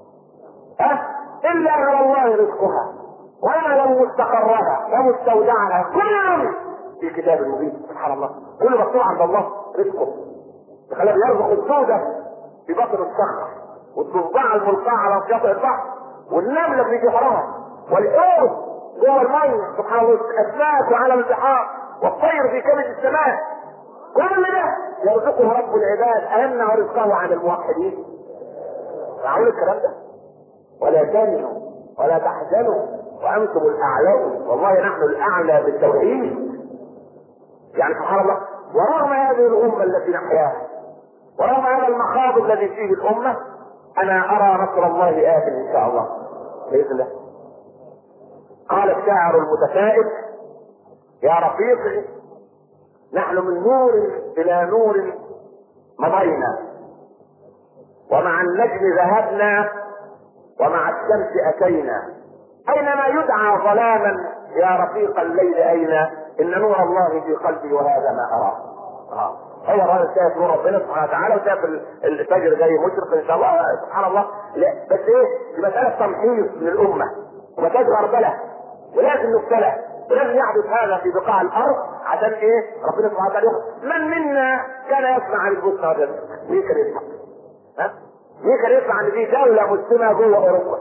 الا على الله رزقها ويعلم مستقرها ومستودعها، كل في كتاب مبين. سبحان الله، كل مكتوب عند الله رزقه. خلاه يرزق السودة في بطن الصخر، والضفدع الملقاة على شاطئ البحر، والنملة في جحرها، والحوت جوه المية سبحان الله، الاسماك وعالم البحار، والطير في كبد السماء. كل ده يرزقه رب العباد، أيمنع رزقه عن الموحدين؟ معقول الكلام ده؟ ولا تهنوا ولا تحزنوا وانتم الاعلون، والله نحن الاعلى بالتوحيد. يعني سبحان الله، ورغم هذه الامه التي نحياها، ورغم هذا المخاض الذي فيه الامه، انا ارى نصر الله آت ان شاء الله باذن الله. قال الشاعر المتفائل: يا رفيقي نحن من نور الى نور مضينا، ومع النجم ذهبنا، ومع الشمس اتينا، اينما يدعى ظلاما يا رفيق الليل اين، ان نور الله في قلبي وهذا ما اراه. هو هذا شايف نور ربنا سبحانه وتعالى، وشايف الفجر جاي مشرق ان شاء الله. سبحان الله. لا بس ايه، دي مساله تمحيص للامه، ومساله غربله، ولازم نبتلى، ولازم يحدث هذا في بقاع الارض عشان ايه؟ ربنا سبحانه وتعالى من منا كان يسمع عن البوسنه والهرسك؟ مين كان يسمع؟ مين كان يسمع ان دي دوله مسلمه جوه اوروبا؟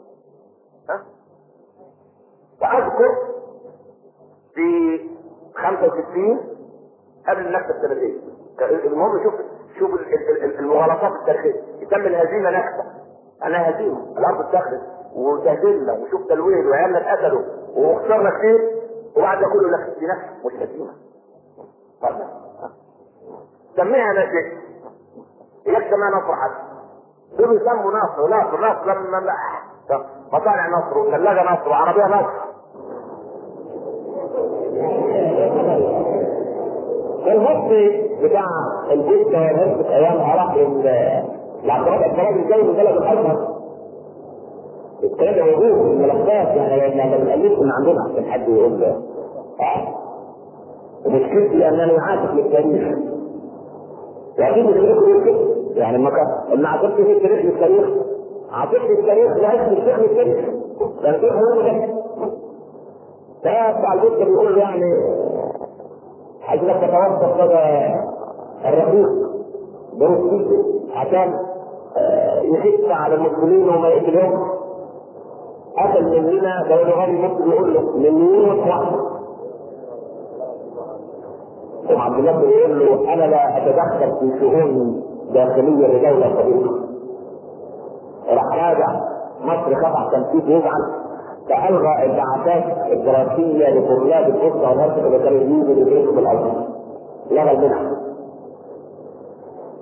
واذكر في 65 قبل النكسه السنتين، المهم شوف المغالطات التاريخيه، يتم الهزيمه نكسه، انا هزيمه، الارض اتخذت وتهزمنا، وشوف تلوين وعيالنا اتقتلوا وخسرنا كتير، وبعد ده كله لك دي نكسه مش هزيمه. سميها نكسه، يكسب ما نصر حد، دول يسموا نصر لما مطالع نصر وثلاجه نصر وعربيه نصر. المصري بتاع الجثه والهرس في ايامها راح لعقارات الفراغ الجاي من بلد الازهر. الكلام ده موجود في الملفات، يعني ما بنقلبش من عندنا عشان حد يقول له ومشكلتي انني عاشق للتاريخ، واكيد مش هيقول كده، يعني لما عطيت في التاريخ للتاريخ، عطيت في التاريخ لعيش الشيخ للتاريخ، لان الشيخ هو ده. فبتاع الجثه بيقول يعني عايزك تتوسط لدى الرقيق بروسيسي عشان يخف على المسلمين وما يقتلهم. قتل مننا دولة غني ممكن يقول له مليون واحد، وعبد الله يقول له انا لا اتدخل في شؤون داخليه لدوله صديقه. راح راجع مصر خطا تنفيذ يزعل، فالغى البعثات الدراسيه لطلاب الاسره والهرسك اللي كانوا يجيبوا يدرسوا في الازهر، لغى المنح.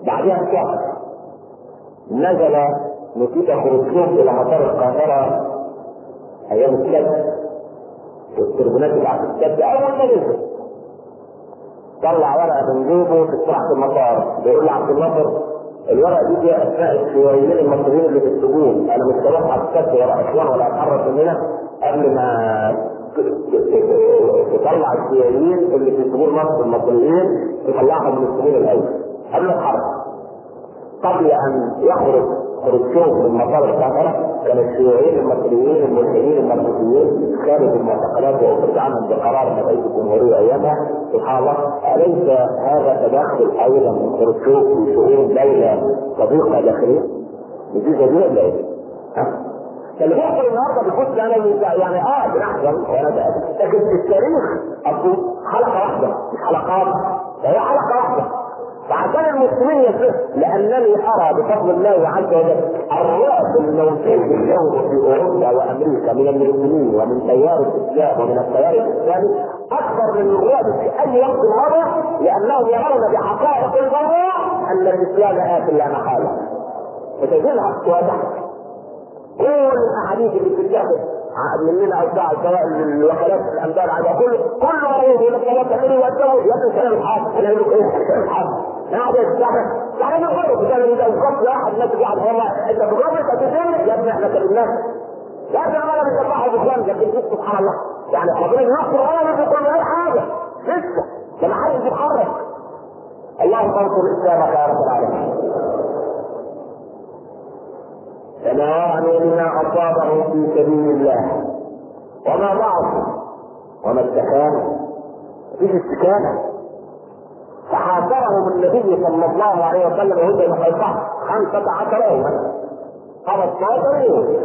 بعدها بشهر نزل نتيجة خروجهم الى مطار القاهرة ايام السبت، والتربونات بتاعت السبت اول ما نزل طلع ورقة من جيبه في استراحة المطار بيقول لعبد الناصر الورقة دي اثناء الشيوعيين المصريين اللي في السجون، انا مش هروح على السبت ولا اسوان ولا اتحرك من هنا قبل ما تطلع الشيوعيين اللي في سجون مصر المصريين تطلعهم من السجون الاول قبل الحرب. قبل ان يخرج خروجهم من مطار القاهرة كان الشيوعيين المصريين الملحدين المركزيين خارج المعتقلات وأخرج عنهم بقرار رئيس الجمهورية أيامها. سبحان الله، أليس هذا تدخل أيضا من خروجهم في شؤون دولة صديقة داخلية؟ دي جديدة ولا إيه؟ اللي بيحصل النهارده بيكون يعني بنحزن ونبأ، لكن في التاريخ أقول حلقة واحدة مش حلقات، هي حلقة واحدة. فعشان المسلمين يفهم، لانني ارى بفضل الله عز وجل الرعب الموجود اليوم في اوروبا وامريكا من المسلمين ومن تيار الاسلام ومن التيار الاسلامي اكبر من الرعب في اي وقت مضى، لانهم يرون بحقائق الواقع ان الاسلام ات لا محاله. فتجدها واضحه. كل الاحاديث اللي بتتاخذ مننا او سواء الوكالات الانباء العاديه كل مريض يقول لك لا تعملوا وتسووا يا ابني كلام الحق انا اقول لك ايه كلام الحق هذا يعني انا غلط ده اذا وقفت واحد الناس قاعد والله انت بتغلط هتتكلم يا ابني احنا كلمناك يا ابني انا بنصحح بكلام لكن سبحان الله يعني ربنا يغفر غلط وكل اي حاجه لسه لما حد يتحرك. اللهم انصر الاسلام يا رب العالمين. تناولوا بما اصابه في سبيل الله وما ضعفوا وما استكانوا، مفيش استكانه. فحاصرهم النبي صلى الله عليه وسلم وهو يحيطه 15 يوما 15 يوم،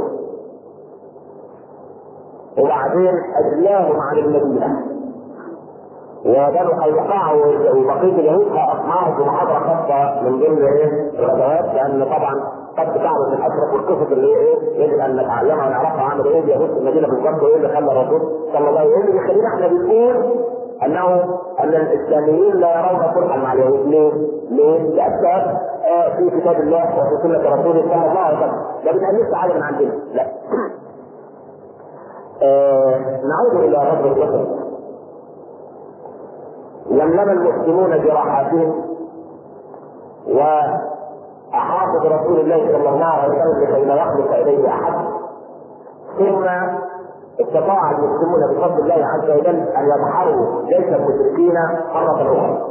وبعدين اجلاهم عن المدينه وبنوا قيقاع وبقيه اليهود اقنعهم بمحاضره خاصه من ضمن الغزوات، لان طبعا قد تعرف من اشرف القصص اللي يجب ان نتعلمها ونعرفها عن ايه اليهود في المدينه بالظبط وايه اللي خلى الرسول صلى الله عليه وسلم يخلينا احنا بنقول ان الاسلاميين لا يرون صلحا مع اليهود. ليه؟ لاسباب في كتاب الله وفي سنه رسوله صلى الله عليه وسلم، لا بنألفش حاجه من عندنا، لا. نعود الى غزوه بدر. لمم المسلمون جراحاتهم وأحاطوا برسول الله صلى الله عليه وسلم لكي لا يخلق إليه أحد، ثم استطاع المسلمون بفضل الله عز وجل أن يدحروا جيش المشركين مرة أخرى.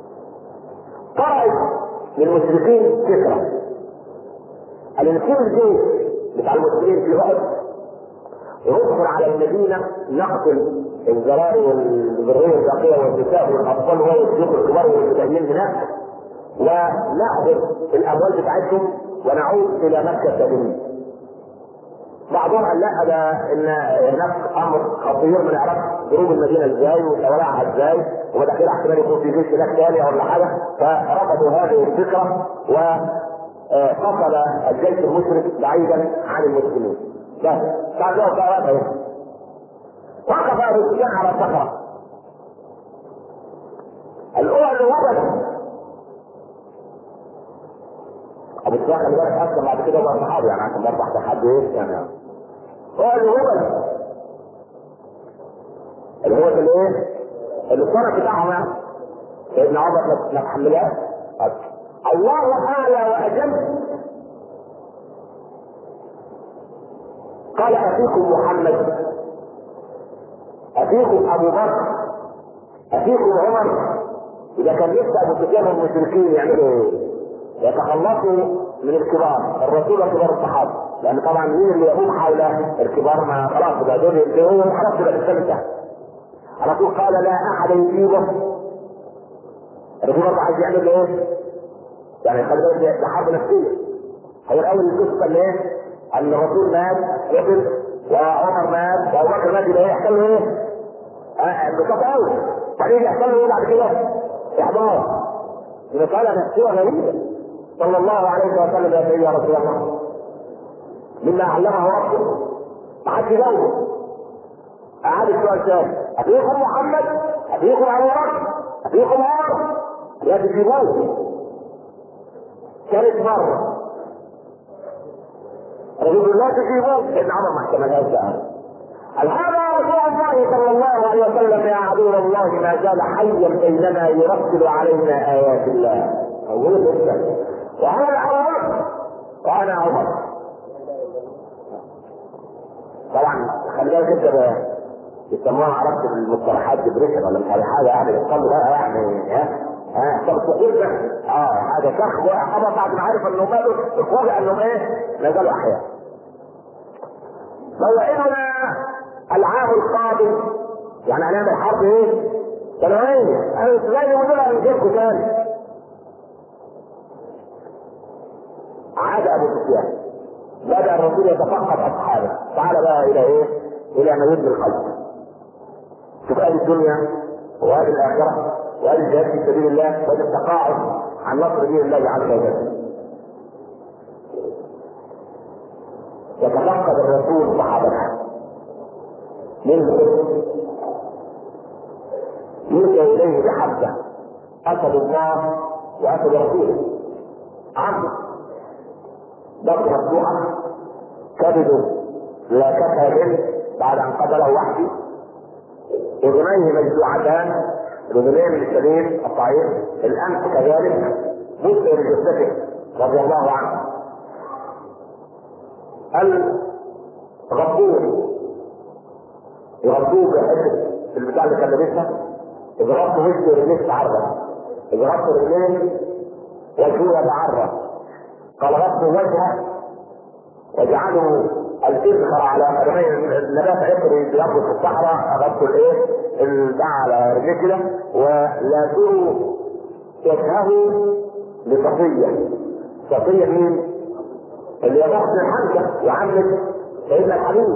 طرأت للمشركين فكرة أن نسيب الجيش بتاع المسلمين في أحد وندخل على المدينة نقتل الزراعي والذرية الباقية والنساء والأطفال والشيوخ الكبار والمسلمين هناك ونأخذ الأموال بتاعتهم ونعود إلى مكة سالمين. بعضهم قال لا ده إن هناك أمر خطير ما نعرفش ضروب المدينة إزاي وشوارعها إزاي ومداخلها احتمال يكون في جيش هناك ثاني ولا حاجة، فرفضوا هذه الفكرة وفصل الجيش المشرك بعيدا عن المسلمين. بس بعد ذلك وقف ابو سفيان على الصخره الاولى وقف ابو سفيان خلي بالك اصلا بعد كده بقى صحابي يعني عشان برضه احسن حد ايه يعني هو اللي ايه الصنع بتاعهم يعني سيدنا عمر ما تحملهاش. الله اعلى واجل قال افيكم محمد افيكم ابو بكر افيكم عمر. اذا كان لسه ابو سفيان والمشركين يعملوا ايه؟ يتخلصوا من الكبار الرسول وكبار الصحابه، لان طبعا مين اللي يقوم حول الكبار ما خلاص بقى دول ينتهوا خلاص بقى الثالثه. الرسول قال لا احد يجيبه. الرسول برضه عايز يعمل له ايه؟ يعني خلي بالك ده حرب نفسيه. هو الاول القصه اللي ايه؟ ان الرسول مات قتل وعمر مات وابو بكر مات يبقى يحصل له ايه؟ انبساط قوي. بعدين يحصل له ايه بعد كده؟ احباط. مسألة نفسية غريبة. صلى الله عليه وسلم يا سيدي يا رسول الله مما علمه ربه ما حدش يجاوبه. أعاد السؤال ثاني أفيكم محمد؟ أفيكم أبو بكر؟ أفيكم عمر؟ لا تجيبوه. ثالث مرة رجل لا تجيبون، سيدنا عمر ما احتملهاش بقى. قال هذا رسول الله صلى الله عليه وسلم يا عدو الله ما زال حيا بيننا يرتل علينا آيات الله. أقول جدا. وهذا عمر وأنا عمر. طبعا خلي بالك انت بقى يسموها عرفت المصطلحات ديبريشن ولا مش عارف حاجه يعني يحصل بقى يعني طب تقول ده هذا شخص وحضر بعد ما عرف انه ماله الفوجئ انهم ما زالوا احياء. موعدنا العام القادم يعني هنعمل حرب سنويه. انا ازاي يقولوا لها نجيبكم تاني؟ عاد ابو سفيان بدأ الرسول يتفقد اصحابه. تعال بقى الى ما يبني القلب. شوف اهل الدنيا واهل الاخره واهل الجهاد في سبيل الله واهل التقاعد عن نصر دين الله عز وجل. يتفقد الرسول صحابته منهم يلقى اليه بحبه اسد الله واسد رسوله عبده ضرب مفتوحه كبده لا كفى به بعد ان قتله وحدي، اذنيه مجزوعتان الاذنين السليم الطعيم، الانف كذلك جزء من جثته رضي الله عنه. الغفور يغطوه بحته البتاع اللي كان لابسها، اذا غطوا وجهه ورجليه تعرض، اذا غطوا رجليه وجهه يتعرض. قال غطوا وجهه وجعلوا الإذخر على قدميه النبات عطري بيضرب في الصحراء، غطوا الباع على رجليه كده ولازلوا وجهه لصفية. صفية مين؟ اللي يضغط الحمزة وعمل سيدنا الحبيب.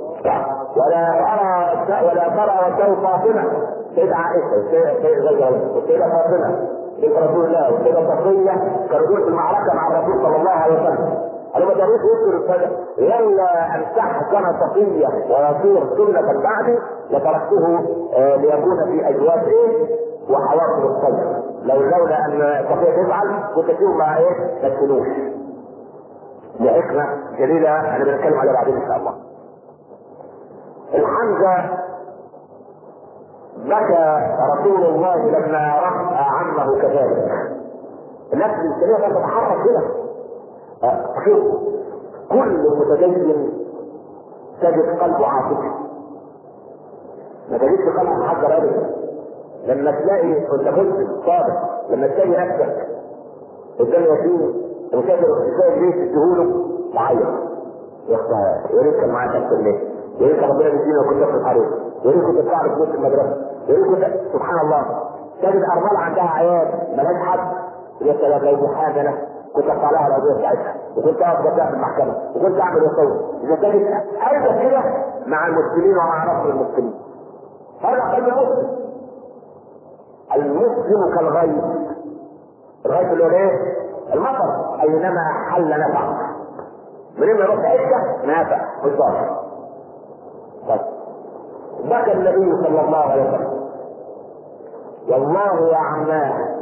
ولا ترى وسوء فاطمة سيدة عائشة سيدة فاطمة بنت رسول الله وسيدة صفية كانوا في المعركة مع الرسول صلى الله عليه وسلم. قالوا ما داروش يذكر الصدق لولا ان تحكم صفية ويصير سنة بعدي لتركته ليكون في اجواء وحواصل الصدق. لولا ان صفية تفعل كنت فيهم مع ما تكونوش. لحكمة جليلة انا بنتكلم عليها بعدين ان شاء الله. الحمزة بكى رسول الله لما رأى عمه كذلك. النفس الانسانية لا تتحرك كده. شوف كل متدين تجد قلبه عاطفي، ما تجدش قلبه محجر ابدا. لما تلاقي وانت مسلم صادق، لما تلاقي نفسك قدام يتيم وشايف ليه تديهوله تعيط يا اخي يا ريت كان معاك اكتر ليه، يا ريت ربنا يدينا وكنت في الحريق، يا ريت كنت تعرف في المدرسه، يا ريت كنت سبحان الله. تجد ارمله عندها عيال مالهاش حد، يا سلام لو دي حاجه كنت اطلع لها القضيه بتاعتها وكنت اقف في المحكمه وكنت اعمل واسوي. اذا كانت ايضا كده مع المسلمين ومع نصر المسلمين. هذا قلب المسلم. المسلم كالغيث. الغيث اللي هو المطر اينما حل نفع. منين ما يروح حته نافع مش ضار. بكى النبي صلى الله عليه وسلم والله يا عماه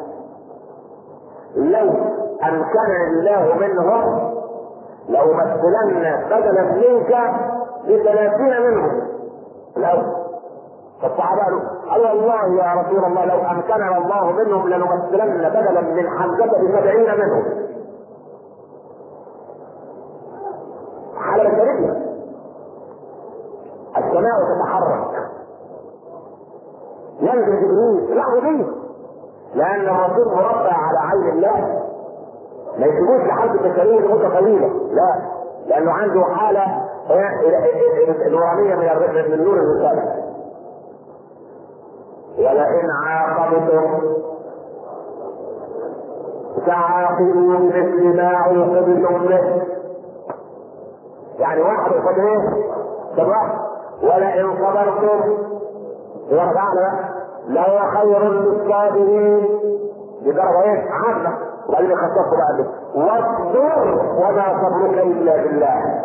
لو امكن الله منهم لأمثلن بدلا منك ب30 منهم الاول. فالصحابه قالوا والله يا رسول الله لو امكننا الله منهم لنمثلن بدلا من حمزه ب70 منهم. حاله بشريه. السماء تتحرك ينزل جبريل لحظه، لان الرسول مربع على عين الله ما يسيبوش لحد بشريه لمده طويله، لا، لانه عنده حاله نورانيه من نور الرساله. ولئن عاقبتم فعاقبوا بمثل ما عوقبتم به. يعني واحد قد واحد. ولئن صبرتم ورجعنا لهو خير للصابرين. دي درجه عامه. وقال لي خطفوا بقى ده واصبر وما صبرك الا بالله.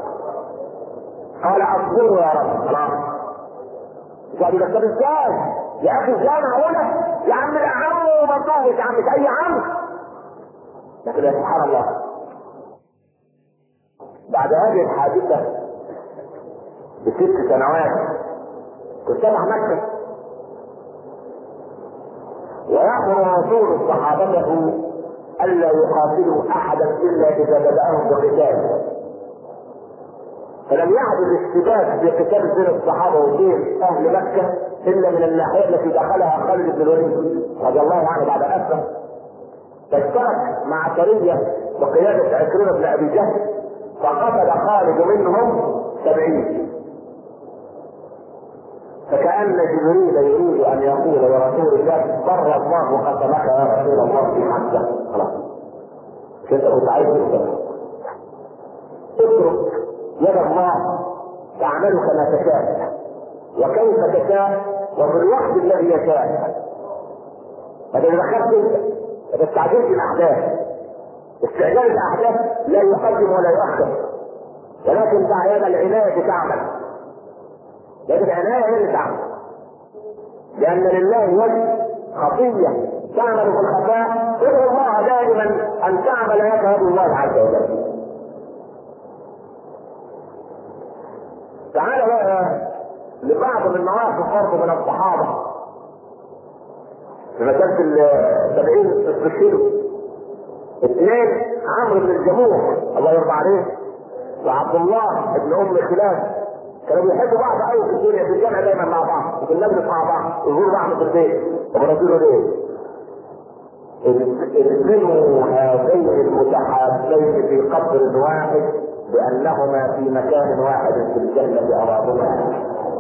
قال اصبروا يا رب. خلاص قال لك طب ازاي يا اخي ازاي معقوله يا عم؟ العم ومنطقه يا عم اي عم لكن يا سبحان الله بعد هذه الحادثة ب6 سنوات تفتح مكة، ويأمر رسول صحابته ألا يقاتلوا أحدا إلا إذا بدأهم بقتال، فلم يعد الاشتباك في قتال بين الصحابة وبين أهل مكة إلا من الناحية التي دخلها خالد بن الوليد رضي الله عنه بعد أسره، فاشترك مع سرية بقيادة عكرمة بن أبي جهل فقتل خالد منهم 70. فكأن جبريل يريد أن يقول لرسول الله بر الله قسمك يا رسول الله في حقه. خلاص كنت كنت عايز اترك يد الله تعمل كما تشاء وكيف تشاء وفي الوقت الذي يشاء. فإذا دخلت انت ما تستعجلش الاحداث، استعجال الاحداث لا يقدم ولا يؤخر، ولكن دع يد العناية تعمل. يد العناية هي اللي تعمل، لأن لله يد خفية تعمل في الخفاء. ادعو الله دائما أن تعمل لك يد الله عز وجل. تعال بقى لبعض من مواقف برضه من الصحابة في مسألة 70 استشهدوا. 2 عمرو بن الجموح الله يرضى عليه وعبد الله بن ام خلاف كانوا بيحبوا بعض قوي في الدنيا، في الجامعة دايما مع بعض وفي المجلس مع بعض يزوروا بعض في البيت. ورسوله ليه؟ ادخلوا هذين المتحابين في قبر واحد بأنهما في مكان واحد في الجنة أرادهما.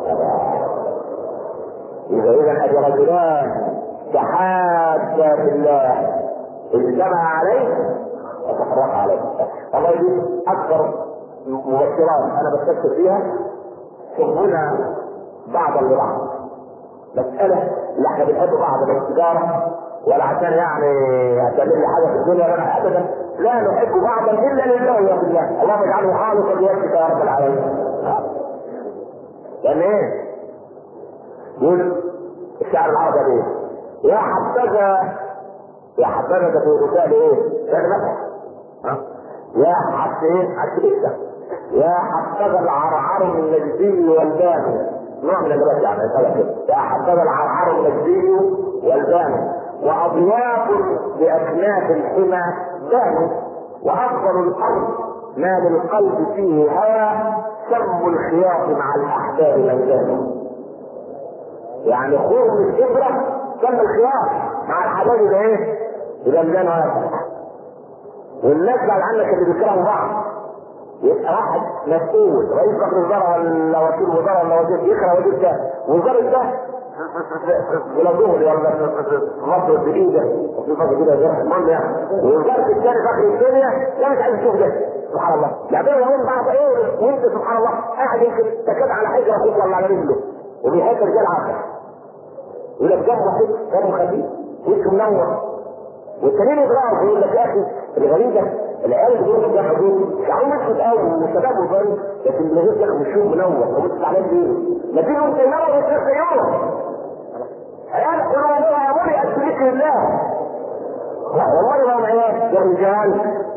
إذا أجر رجلان تحابا بالله اجتمع عليه وتفرق عليه. والله دي أكثر مبشرات أنا بستكتب فيها حبنا بعضا لبعض. مسألة اللي احنا بنحب بعض بالتجارة ولا عشان يعني هتعمل لي حاجة في الدنيا ولا أبدا، لا نحب بعضا إلا لله وفي الله. اللهم اجعله خالصا لوجهك يا رب العالمين. لأن إيه؟ يقول الشعر العربي إيه؟ يا حبذا ده في رسالة إيه؟ كان مسح. يا حبذا يا حبذا العرعر النجدي والبان، نوع من اللغات يعني كده. يا حبذا العرعر النجدي والبان واضياف باكناف الحمى بان، وافضل الارض ما للقلب فيه هوى سم الخياط مع الاحباب ميدان. يعني خور من الابره سم الخياط مع الحبايب ده ايه؟ يبقى ميدان واسع. والناس بعد عنك اللي بيكرهوا بعض يبقى واحد مسؤول رئيس مجلس الوزراء ولا وكيل وزراء ولا وزير يكره وزير ده وزارة ده ولا ظهري ولا مصر الجديدة وفي مصر الجديدة المهم يعني، ووزارة الثاني فخر الدنيا لا مش عايز تشوف ده. سبحان الله يعملوا من بعض ايه وانت سبحان الله قاعد يمكن تكاد على حجر اخوك ولا على رجله وبيحب رجال عسل يقول لك جنبه حلو جنبه خفيف وشه منور والتانيين يضربوا يقول لك يا اخي الغريب ده العيال اللي بيقولوا ده حدود شعرهم اسود قوي وشباب وفرد لكن اللي غير ده وشهم منور وانت زعلان ليه؟ ما تيجي وانت منور وانت زيهم عيال قلوبها ملئت بذكر الله. لا والله ما هم عيال يا رجال.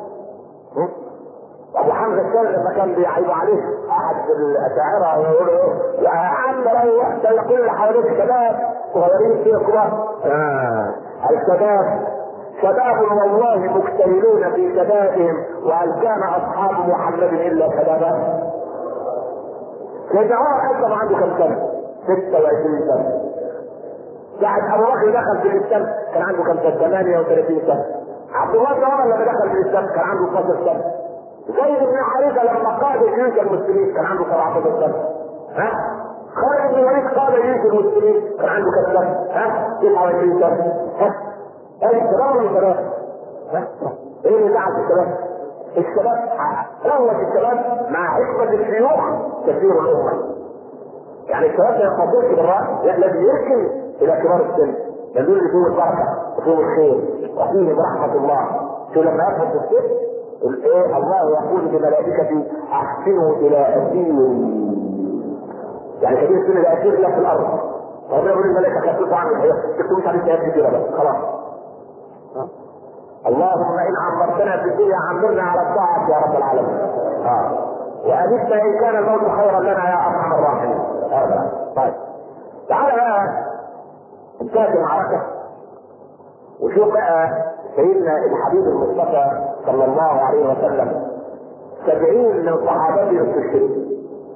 ابو حمزه الثاني لما كان بيعيب عليه احد الاشاعره يقول له يا عم روح ده يقول اللي حواليك شباب صغيرين كده كبار. الشباب شباب والله مكتملون في شبابهم وهل كان اصحاب محمد الا شبابا؟ سيدنا عمر اصلا عنده كم سنه؟ 26 سنه. ساعة ابو بكر دخل في الاسلام كان عنده كم سنه؟ 38 سنه. عبد الله بن عمر لما دخل في الاسلام كان عنده 12 سنه. زيد بن حارثه لما قاد جيوش المسلمين كان عنده 17 سنه. خالد بن الوليد قاد جيوش المسلمين كان عنده كم سنه؟ 29 سنه. ايه الشباب ولا الشباب؟ ايه اللي زعل الشباب؟ الشباب قوة الشباب مع حكمة الشيوخ تسير الأمة. يعني الشباب ما يقدرش بالرأي، لا لازم يركن إلى كبار السن، لأن دول اللي فيهم البركة وفيهم الخير وفيهم رحمة الله. شو لما يفهم في السن ايه الله يقول لملائكته أحسنوا إلى أسير، يعني كبير السن ده أسير لك في الأرض. ربنا يقول للملائكة خففوا عن الحياة تكتبوش عليه سيئات كتيرة بس خلاص. اللهم ان عمرتنا في الدنيا عمرنا على الطاعه يا رب العالمين. وأجبنا ان كان الموت خيرا لنا يا ارحم الراحمين. طيب تعالى بقى انتهت المعركه، وشوف بقى سيدنا الحبيب المصطفى صلى الله عليه وسلم 70 من صحابته استشهدوا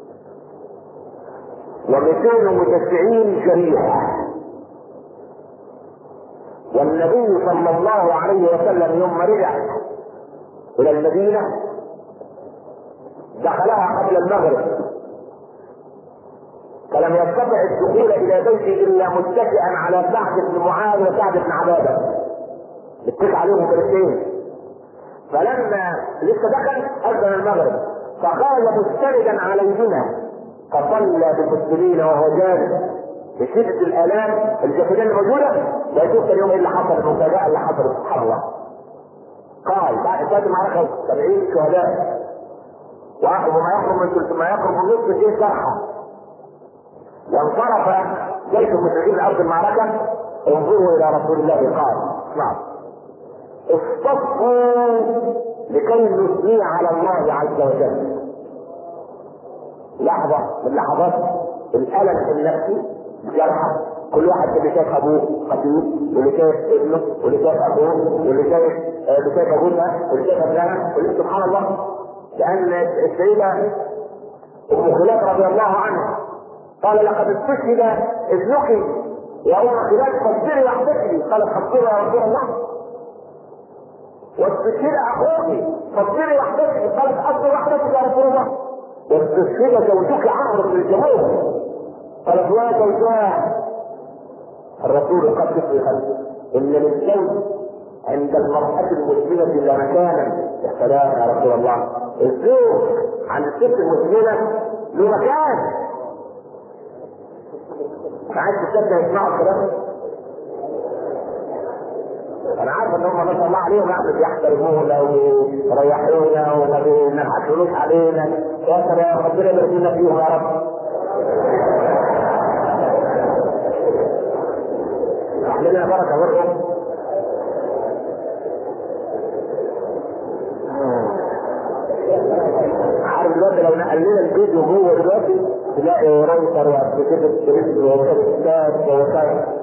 و290 جريحة، والنبي صلى الله عليه وسلم يوم رجع الى المدينة دخلها قبل المغرب، فلم يستطع الدخول الى بيته الا متكئا على سعد بن معاذ وسعد بن عبادة، اتكى عليهم بالاثنين. فلما لسه دخل اذن المغرب فقال مستندا عليهما فصلى بالمسلمين وهو جالس بشدة الالام الجسدين الموجودة. ويشوف اليوم ايه اللي حصل، المفاجأة اللي حصلت سبحان الله. قال بعد انتهت المعركة 70 شهداء وما يقرب من 300 يقرب من نصف 200 جرحى. وانصرف جيش المسلمين لارض المعركة. انظروا الى رسول الله قال نعم اصطفوا لكي نثني على الله عز وجل. لحظة من لحظات الألم النفسي جرحة، كل واحد اللي شايف ابوه قتيل، واللي شايف ابنه، واللي شايف ابوه، واللي شايف ابوها، واللي شايف ابنها، واللي سبحان الله. لان السيدة ام خلاب رضي الله عنها قال لقد استشهد ابنك يا ام خلاب فاصبري واحتسبي. قالت اصبري يا رسول الله. واستشهد اخوك فاصبري واحتسبي. قالت اصبر واحتسبي يا رسول الله. واستشهد زوجك عمرو بن الجموع. قالت يا زوجاه. الرسول قد يقول ان للزوج عند المرأة المسلمة لمكانا. يا سلام يا رسول الله، الزوج عند الست المسلمة له مكان. عايز تصدق يسمعوا الكلام؟ انا عارف ان هم ما شاء الله عليهم يعني بيحترمونا ويريحونا وما بينحكموش علينا. يا سلام ربنا يبارك فيهم يا رب. احلنا بركه برضه. عارف دلوقتي لو نقلنا الفيديو جوه دلوقتي تلاقي رايتر وابلكيشن ستريس وكتاب وكذا.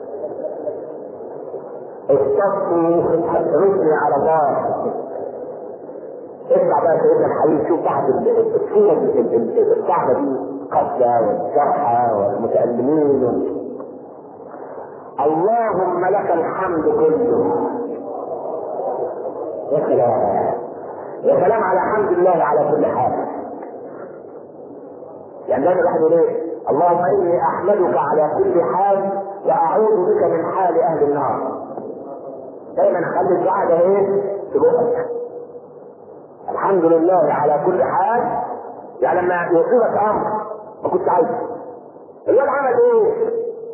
اصطفوا رسلي على الله. اسمع بقى سيدنا الحبيب، شوف بعض الصورة الصعبة دي، قتلى والجرحى والمتألمين. اللهم لك الحمد كله. يا سلام يا سلام على حمد الله على كل حال. يعني دايما الواحد يقول ايه؟ اللهم اني احمدك على كل حال واعوذ بك من حال اهل النار. دايما خلي الدعاء ده ايه؟ في بقك. الحمد لله على كل حال. يعني لما يصيبك امر ما كنت عايزه الواد عمل ايه؟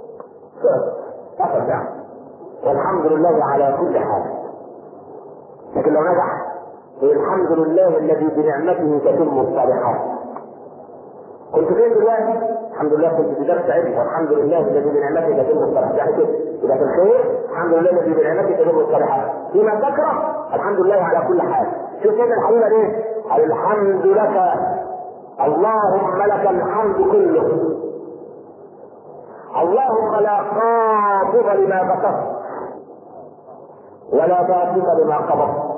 فقط يعني والحمد لله على كل حال. لكن لو نجح الحمد لله الذي بنعمته تتم الصالحات. كنت فين دلوقتي؟ الحمد لله كنت في درس علم. والحمد لله الذي بنعمته تتم الصالحات. يعني كده يبقى في الخير الحمد لله الذي بنعمته تتم الصالحات. فيما تكره الحمد لله على كل حال. شوف سيدنا الحبيب ايه؟ الحمد لك اللهم لك الحمد كله. اللهم لا قابض لما بسطت ولا باسط لما قبضت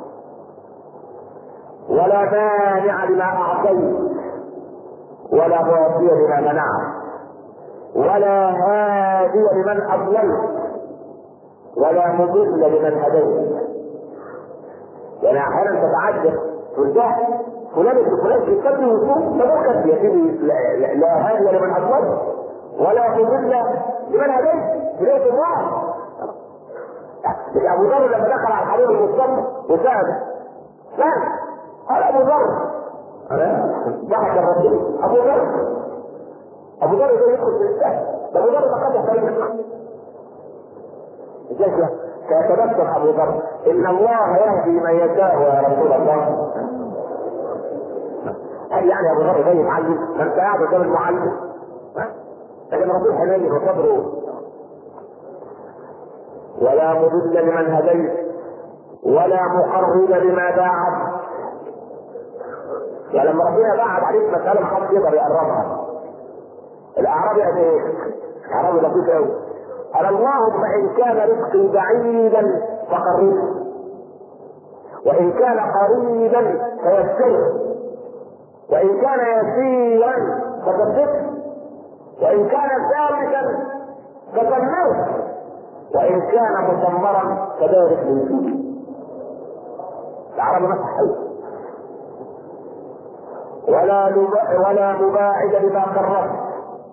ولا مانع لما اعطيت ولا معطي لما منعت ولا هادي لمن اضللت ولا مضل لمن هديت. يعني احيانا تتعجب تقول ده فلان بيصلي ويصوم فممكن يا سيدي لا هادي لمن اضللت ولا مضل لمن هديت. ليه الله؟ مش ابو ذر لما دخل على الحبيب المصطفى وسأل قال ابو ذر ضحك الرسول. ابو ذر ده يدخل في الاسلام. ابو ذر ما قد طريق ازاي سيتبسم ابو ذر ان الله يهدي من يشاء يا رسول الله. قال يعني ابو ذر زي معلم ما انت قاعد قدام المعلم. لكن الرسول حنين وصبره. ولا مضل لمن هديت ولا مقرب لما باعت. يعني لما ربنا باعت عليك مسألة محدش يقدر يقربها. الأعرابي قال ايه؟ الأعرابي لطيف قوي. قال اللهم إن كان رزقي بعيدا فقربه، وإن كان قريبا فيسره، وإن كان يسيرا فثبته، وإن كان ثابتا فثمره، وإن كان مدمرا فبارك لي فيه. العرب مسح ولا مباعد لما قربت.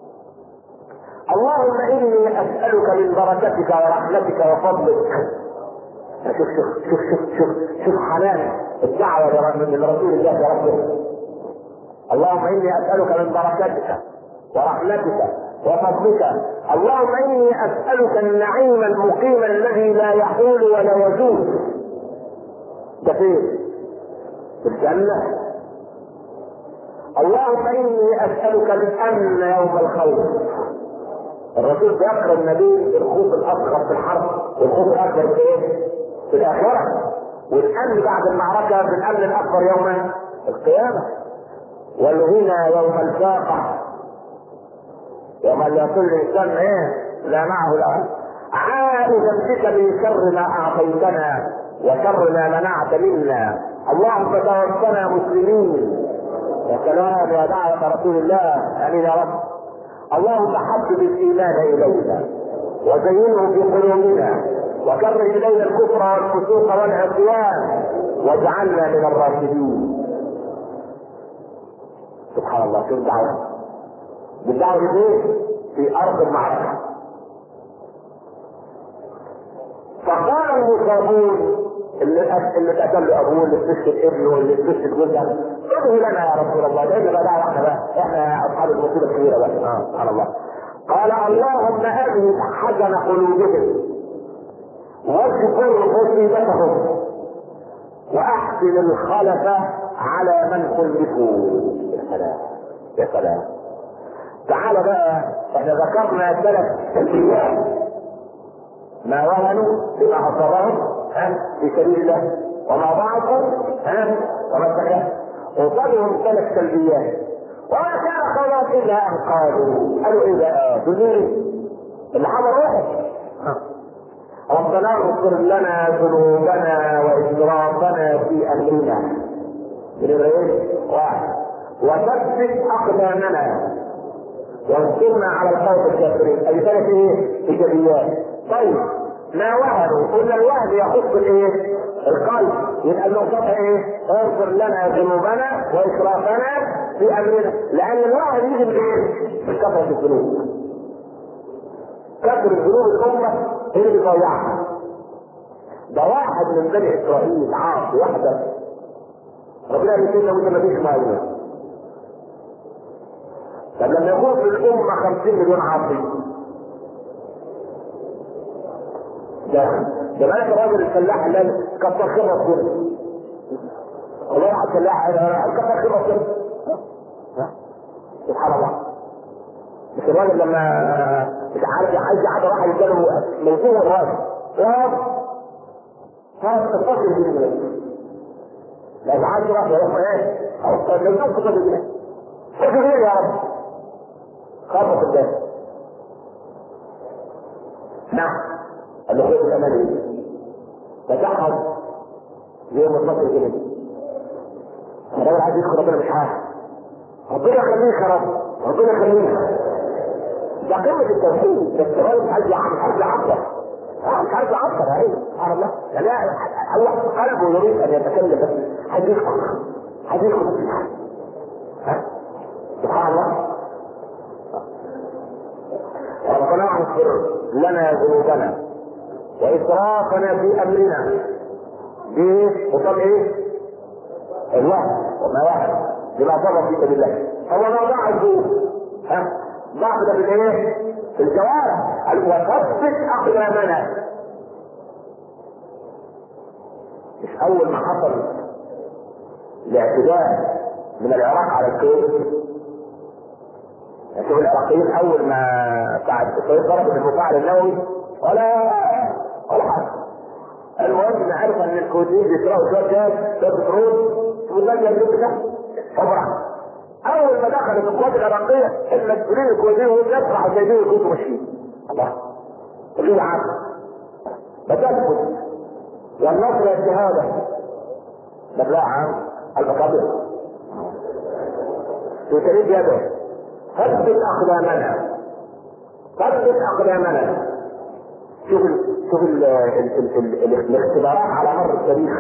اللهم إني أسألك من بركتك ورحمتك وفضلك. شوف شوف شوف شوف شوف شوف حنان الدعوة من رسول الله يا رب. اللهم إني أسألك من بركتك ورحمتك وفضلك. اللهم إني أسألك النعيم المقيم الذي لا يحول ولا يزول. ده فين؟ في الجنة. اللهم إني أسألك الأمن يوم الخوف. الرسول بيقرأ النبي الخوف الأصغر في الحرب والخوف الأكبر في إيه؟ في الآخرة. والأمن بعد المعركة في الأمن الأكبر يوم القيامة. والغنى يوم الفاقة، يوم لا يكون الإنسان إيه؟ لا معه لا. عائدا بك من شر ما أعطيتنا وشر ما منعت منا. اللهم توفنا مسلمين. يا سلام يا دعوة رسول الله. آمين يا رب. اللهم حبب الإيمان إلينا وزينه في قلوبنا وكره إلينا الكفر والفسوق والعصيان واجعلنا من الراشدين. سبحان الله. شوف الدعوة. بالدعوة دي في أرض المعركة. فقال المصابون اللي اتقتل ابوه، اللي استشهد ابنه، اللي استشهد جوزه، ادعوا لنا يا رسول الله. لان بقى دعوه احنا بقى، احنا اصحاب المصيبه الكبيره بقى. سبحان الله. قال اللهم اذهب حزن قلوبهم واذكر مصيبتهم واحسن الخلف على من خلفوا. يا سلام يا سلام. تعال بقى، احنا ذكرنا 3 سلبيات: ما وهنوا بما اصابهم في سبيل الله، وما ضعفوا وما استكانوا. وصلهم 3 سلبيات. وما كان قولهم الا ان قالوا ايه بقى؟ دليل اللي حضر واحد: ربنا اغفر لنا ذنوبنا واسرافنا في امرنا. واحد: وثبت اقدامنا وانصرنا على القوم الكافرين. اي 3 ايه؟ ايجابيات. طيب ما وهنوا، قلنا الوهن يخص الايه؟ القلب. يبقى النقطة ايه؟ اغفر لنا ذنوبنا واسرافنا في امرنا. لان الوهن يجي بايه؟ بكثرة الذنوب. كثرة ذنوب الامة هي اللي بتضيعها. ده واحد من بني اسرائيل عاصي واحدة، ربنا يقول له انت ما فيش مالك. طب لما يكون في الامة 50 مليون عاصي، ده بقى الراجل الفلاح اللي كتر خير ربنا. الله على الفلاح كتر خير ربنا. سبحان الله. مش الراجل لما مش عارف عايز يعدي واحد يداله موضوع الراجل هذا الفصل الجنيه. لا عايز واحد يروح ايه؟ او لو كنت الجنيه خذ غير يا رب خافوا الله. نعم الدخول الاماني تجحد يوم الفصل الجنيه. الراجل عايز يدخل ربنا مش عارف. ربنا يخليك يا رب، ربنا يخليك. ده قمة التوحيد. بس الراجل مش عايز يعبر، مش عايز يعبر. ايه سبحان الله. يعني هو قلبه يريد ان يتكلم بس هيدخل بس سبحان الله. ربنا اغفر لنا ذنوبنا واسرافنا في امرنا. دي وطب ايه؟ الوهم وما وهم بما ضرب في سبيل الله. هو ما ضعفوا ضعف ده بالايه؟ في الجوارح. وثبت اقدامنا. مش اول ما حصل الاعتداء من العراق على الكويت، شوف العراقيين اول ما بتاع الكويت ضربوا بالمفاعل النووي ولا حاجه. المهم ما عرف ان الكويتيين بيسرقوا شويه جاز شويه بترول تقول لك يا جدع ده طبعا. اول ما دخلت القوات العراقيه المسؤولين الكويتيين وهم يسرحوا جايبين الكويت وماشيين. الله في عام بتثبت يا النصر يا الشهاده. بس لا عام المقابل تريد يده ثبت اقدامنا ثبت اقدامنا. شوف الاختبارات على مر التاريخ.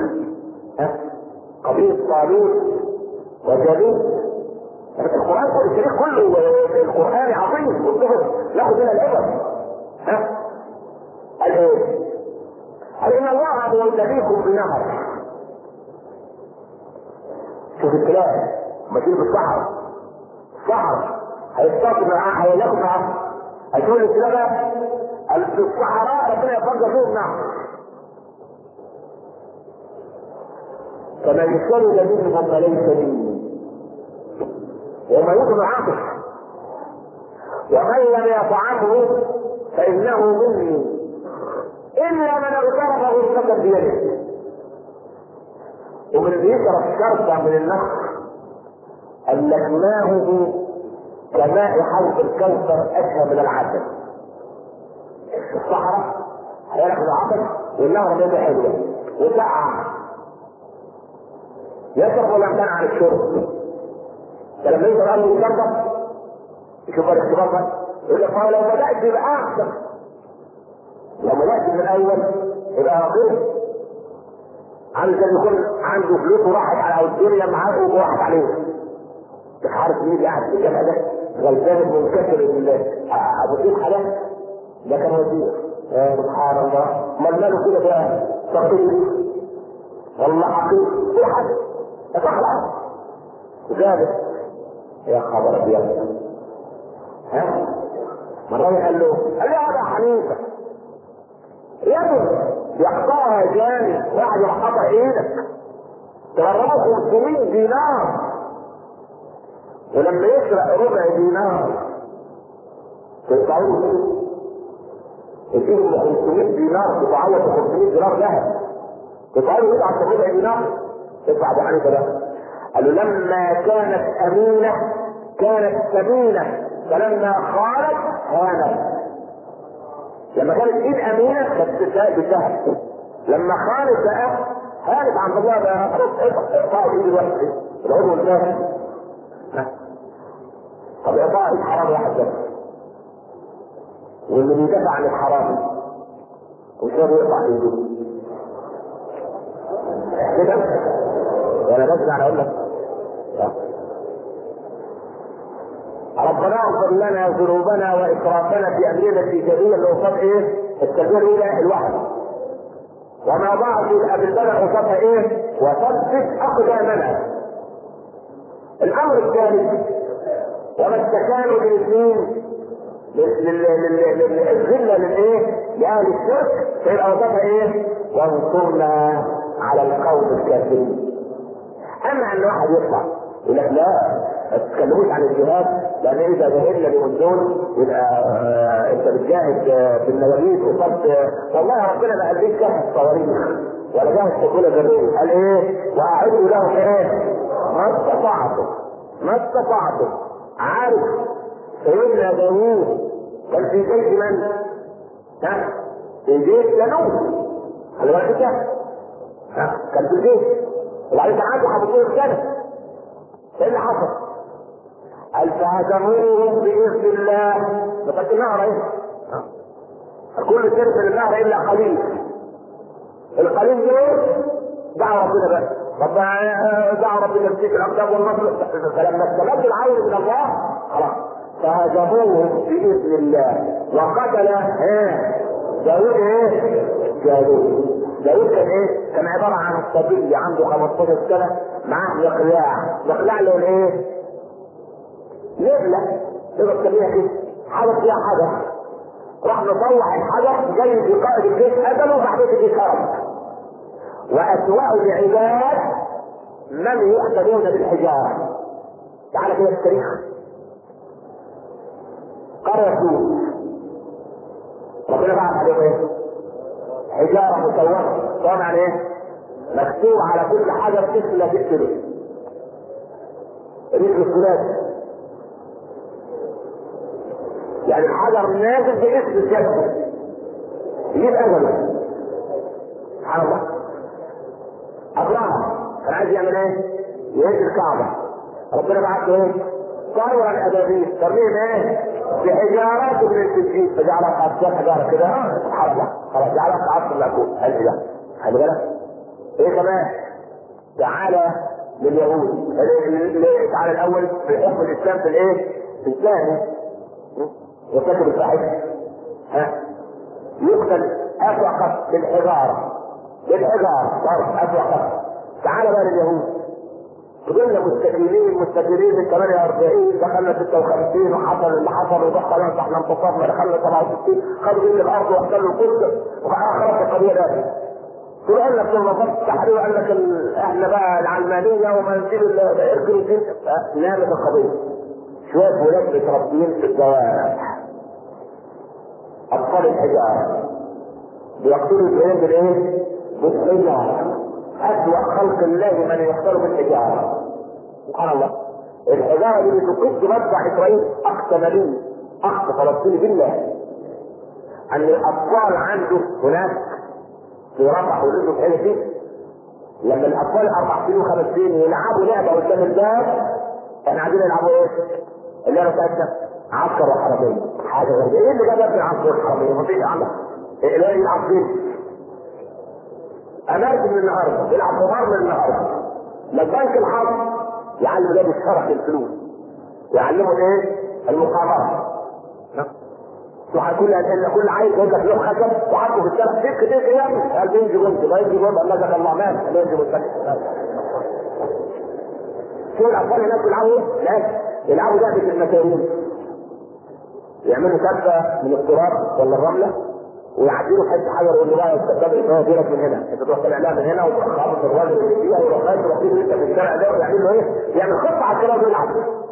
قضيه طالوت وجالوت القران كله التاريخ كله القران عظيم والصحف ناخذ منها العبر. قال ايه؟ قال ان الله مبتليكم بنهر. شوف الكلام ماشيين في الصحراء هيستقبل معاه هيلاقوا معاه هتقول الكلام في الصحراء ربنا يفجر فيهم نهر فمن شرب منه فليس مني وما يكون عاطف ومن لم يطعمه فانه مني الا من اغترف غرفه بيده. ومن بيشرب شربه من النهر قال لك ماؤه كماء حوض الكوثر اشهى من العسل. الصحراء هياخد عسل والنهر ميته حلوه وسقع يشرب ولا يمتنع عن الشرب. فلما يجي قال له يشرب يشوف الاختبار ده يقول لك لو بدات يبقى احسن لو بدات من الاول يبقى غير عامل زي يكون عنده فلوس وراحت على الدنيا معاه وراحت عليه. مش عارف مين اللي قاعد في الجامعه ده غلبان منكسر ابو سيف حاجه ده كان وزير. سبحان الله امال ماله كده بقى فقير والله حقير في حد تخلع وجابت يا خبر ابيض. مرة قال له يا ابا حنيفه يده يقطعها جانب واحد يقطع ايدك تغرمه 500 دينار ولما يسرق ربع دينار تقطعوه تديهم 500 دينار تتعوض ب 500 دينار ذهب تقطعوه يدفع ربع دينار تدفع ابو حنيفه ده. قال له لما كانت امينه كانت ثمينه فلما خانت هانت. لما كانت ايد امينه كانت بالذهب لما خانت بقى هانت عند الله بقى اقطعوا ايد الواحد العضو الثاني. طب اقطاع ايد حرام واحد بس واللي بيدافع عن الحرام ومش راضي يقطع ايده كده وانا بسمع انا اقول لك ربنا اغفر لنا ذنوبنا واسرافنا في امرنا الايجابيه اللي قصاد ايه؟ التربيه الاولى الوحي وما ضاعت الابدان قصادها ايه؟ وثبت اقدامنا. الامر الثالث وما استكانوا بالاثنين الذله للايه؟ لاهل الشرك فيبقى قصادها ايه؟ وانصرنا على القوم الكافرين. اما ان واحد يطلع يقول لك لا ما تتكلموش عن الجهاد لان اذا جاهدنا اليومين دول يبقى انت بتجاهد بالنوابيس وصلت والله ربنا ما قاليش جاهد صواريخ ولا جاهد قتله ذريه. قال ايه؟ واعدوا لهم ايه؟ ما استطعتم. عارف سيدنا داوود كان في جيش من؟ في جيش جنوب خلي بالك كان في الجيش وبعدين كان عنده حبطين سنه. ايه اللي حصل؟ قال فهزموهم باذن الله. لقد النهر ايه؟ كل شرك للنهر الا قليل. القليل دول دعوا ربنا بقى ربنا دعوا ربنا يمسك الاقدام والنصر. فلما استمد العون من الله خلاص فهزموهم باذن الله. وقتل داوود ايه؟ داوود كان ايه؟ كان عباره عن صبي عنده 15 سنه معاه مقلاع اللي هو ايه؟ نبله تقدر تسميها كده حاجه فيها حاجه. راح نطوح الحجر جاي في قائد الجيش قتله وبعدين الجيش هرب. واسوأ العباد من يقتلون بالحجاره. تعال كده التاريخ قرية لوط ربنا بعث عليهم ايه؟ حجاره مسوره، طبعا ايه؟ مكتوب على كل حاجه باسم لا تقتله. رجل الثلاثي يعني الحجر نازل باسم الجبل يجيب اجله. سبحان الله. ابراهيم كان عايز يعمل ايه؟ يهد الكعبه، ربنا بعت له ايه؟ طير الابابيل ترميم ايه؟ بحجارات من السجين، فجعلها قاصيه حجاره كده. سبحان الله. خلاص جعلها كعصر مأكول. هل ده؟ خلي بالك. ايه كمان؟ تعالى لليهود. تعالى الاول في حكم الاسلام في الايه؟ في الثاني وكتب الفاحشه. ها؟ يقتل افرقت بالحجاره. طرف افرقت. تعالى بقى لليهود. فضلنا مستكبرين من 48 دخلنا 56 وحصل اللي حصل ودخل احنا انتصرنا دخلنا 67 خدوا من الارض واحتلوا القدس وخلاص القضيه دي. قال لك لما نظرت التحرير قال لك احنا بقى العلمانيه وما نسيب اركن الدين. نامت القضيه. شويه ولاد متربيين في الزوايا اطفال الحجاره بيقتلوا الجنين بالايه؟ بالحجاره. أسوأ خلق الله من يختار بالحجارة. سبحان الله. الحجارة دي بتقص مدفع إسرائيل أقصى نبي أقصى فلسطيني بالله أن الأطفال عنده هناك في رفح ولده في حيث لما الأطفال 4 سنين و5 سنين يلعبوا لعبة قدام الباب احنا قاعدين يلعبوا ايه؟ اللعبة بتاعتنا عسكر وحرامية. حاجة غريبة. ايه اللي جاب العسكر والحرامية؟ مفيش عندك. ايه اللي يلعب فين؟ اماكن من النهارده يلعب قمار من النهارده. لا بنك الحظ يعلم ده الشرف الفلوس، يعلمه ايه؟ المقامرة. كل عايز يقول لك له خشب وحطه في الشارع تك يعني قال بينجي جنب ما ينجي جنب الله جل الله مات ينجي جنب. شو الاطفال هناك يلعبوا؟ لا يلعبوا لعبة المسارين، يعملوا كبة من التراب ولا الرملة ويعدلوا حته حجر يقول له لا استقبل الفوائد ديلك من هنا، انت تروح طالع لها من هنا وتروح خابط الراجل اللي فيها ويروح ماشي ويحطيه انت في الشارع ده ويعمل له ايه؟ يعمل خطه على الكلام ويلعب.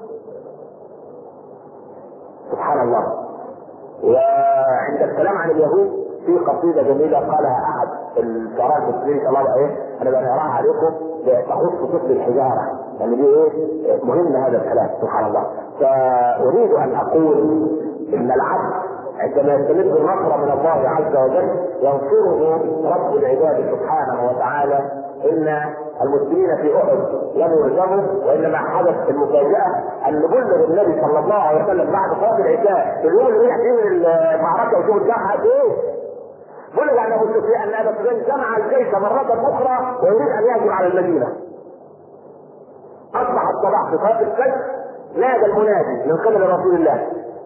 سبحان الله. وعند الكلام عن اليهود في قصيده جميله قالها احد الشعراء المسلمين الله ايه؟ انا بنقراها عليكم تخص طفل الحجاره يعني دي ايه؟ مهم هذا الكلام. سبحان الله. فاريد ان اقول ان العبد عندما يستمد النصر من الله عز وجل ينصره رب العباد سبحانه وتعالى. ان المسلمين في احد لم يهزموا وانما حدث المفاجاه ان بلغ النبي صلى الله عليه وسلم بعد صلاه العشاء في اليوم اللي رجع فيه من المعركه وشوف الجرحى قد ايه بلغ ان ابو سفيان جمع الجيش مره اخرى ويريد ان يهجم على المدينه. اصبح الصباح في صلاه الفجر نادى المنادي من قبل رسول الله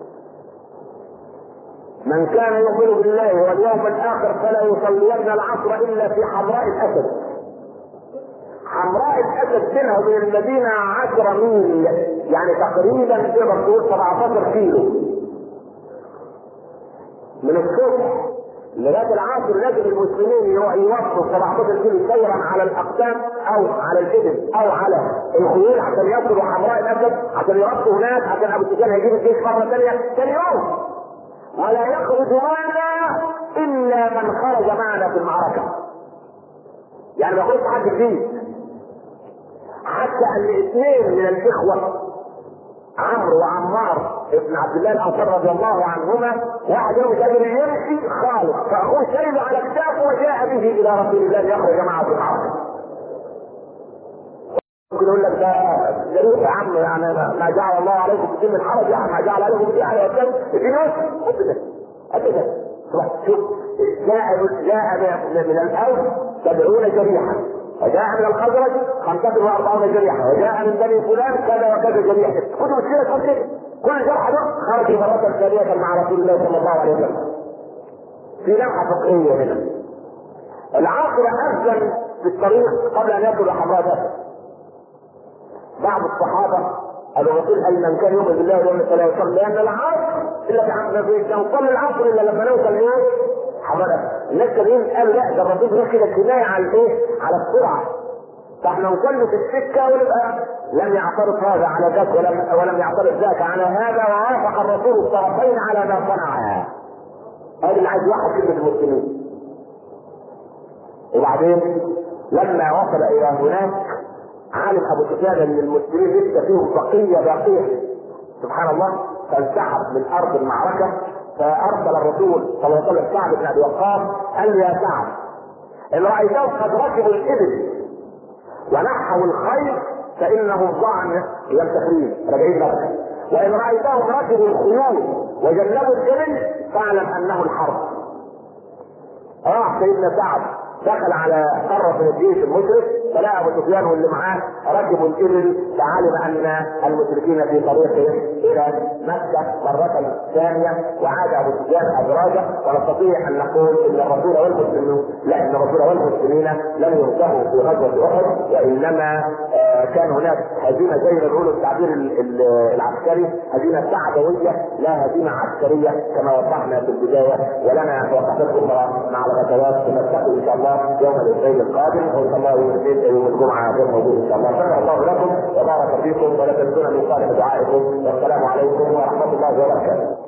من كان يؤمن بالله واليوم الاخر فلا يصلين العصر الا في حمراء الاسد. حمراء الاسد بينها وبين المدينه 10 ميل يعني تقريبا تقدر تقول 17 كيلو. من الصبح لغايه العصر لازم المسلمين يوصلوا 17 كيلو سيرا على الاقدام او على الابل او على الخيول عشان يصلوا حمراء الاسد عشان يربطوا هناك عشان ابو سفيان هيجيب الجيش مره ثانيه ثاني يوم. ولا يخرج معنا الا من خرج معنا في المعركه. يعني ما يخرجش حد جديد. حتى ان 2 من الاخوه عمرو وعمار ابن عبد الله الانصاري رضي الله عنهما واحد منهم كان يمشي خالص فاخوه شايله على كتافه وجاء به الى رسول الله ليخرج معه في المعركه. ممكن يقول لك ده جريء يا عم يعني ما جعل الله عليكم في الدين الحرج يعني ما جعل عليكم في على الدين الدين ابدا. شوف جاء من الاوس 70 جريحا وجاء من الخزرج 45 جريحا وجاء من بني فلان كذا وكذا جريحا. كل مشكله كل كل جرح ده خرج مرة ثانية مع رسول الله صلى الله عليه وسلم. في لمحة فقهية هنا. العاصر أذن في الطريق قبل أن يدخل حمراء ده. بعض الصحابة الرسول قال من كان يؤمن بالله واليوم الآخر لا يصلي لأن العصر إلا في نصلي العصر إلا لما نوصل إيه؟ حمراء. الناس كانوا قالوا لا ده الرسول بيقول كده كناية على الإيه؟ على السرعة. فاحنا نصلي في السكة ونبقى لم يعترض هذا على ذاك ولم يعترض ذاك على هذا ووافق الرسول الطرفين على ما صنعها. هذا اللي عايز يوحد كلمة المسلمين. وبعدين لما وصل الى هناك علم ابو سفيان ان المسلمين لسه فيهم باقيه سبحان الله، فانسحب من ارض المعركه. فارسل الرسول صلى الله عليه وسلم سعد بن ابي وقاص قال له: يا سعد، ان رايتهم قد ركبوا الابل ونحوا الخيل فانهم ضاعوا يمتحرين راجعين لك، وان رايتهم ركبوا الخيول وجنبوا الابل فاعلم انه الحرب. راح سيدنا سعد دخل على قرة من الجيش المشرك، فلقى ابو سفيان واللي معاه ركبوا الابل، فعلم ان المشركين في طريقهم الى مكه مره ثانيه، وعاد ابو سفيان ادراجه. ونستطيع ان نقول ان الرسول والمسلمين ان الرسول والمسلمين لم ينتهوا في غزوه احد، وانما كان هناك هزيمه زي ما بيقولوا التعبير العسكري، هزيمه شعبويه لا هزيمه عسكريه كما وضحنا في البدايه. ولنا وقفات اخرى مع الغزوات نلتقي ان شاء الله يوم الاثنين القادم، وان شاء الله يوم الجمعه غير موجود ان شاء الله. شكر الله لكم وبارك فيكم، ولا تنسونا من صالح دعائكم، والسلام عليكم ورحمه الله وبركاته.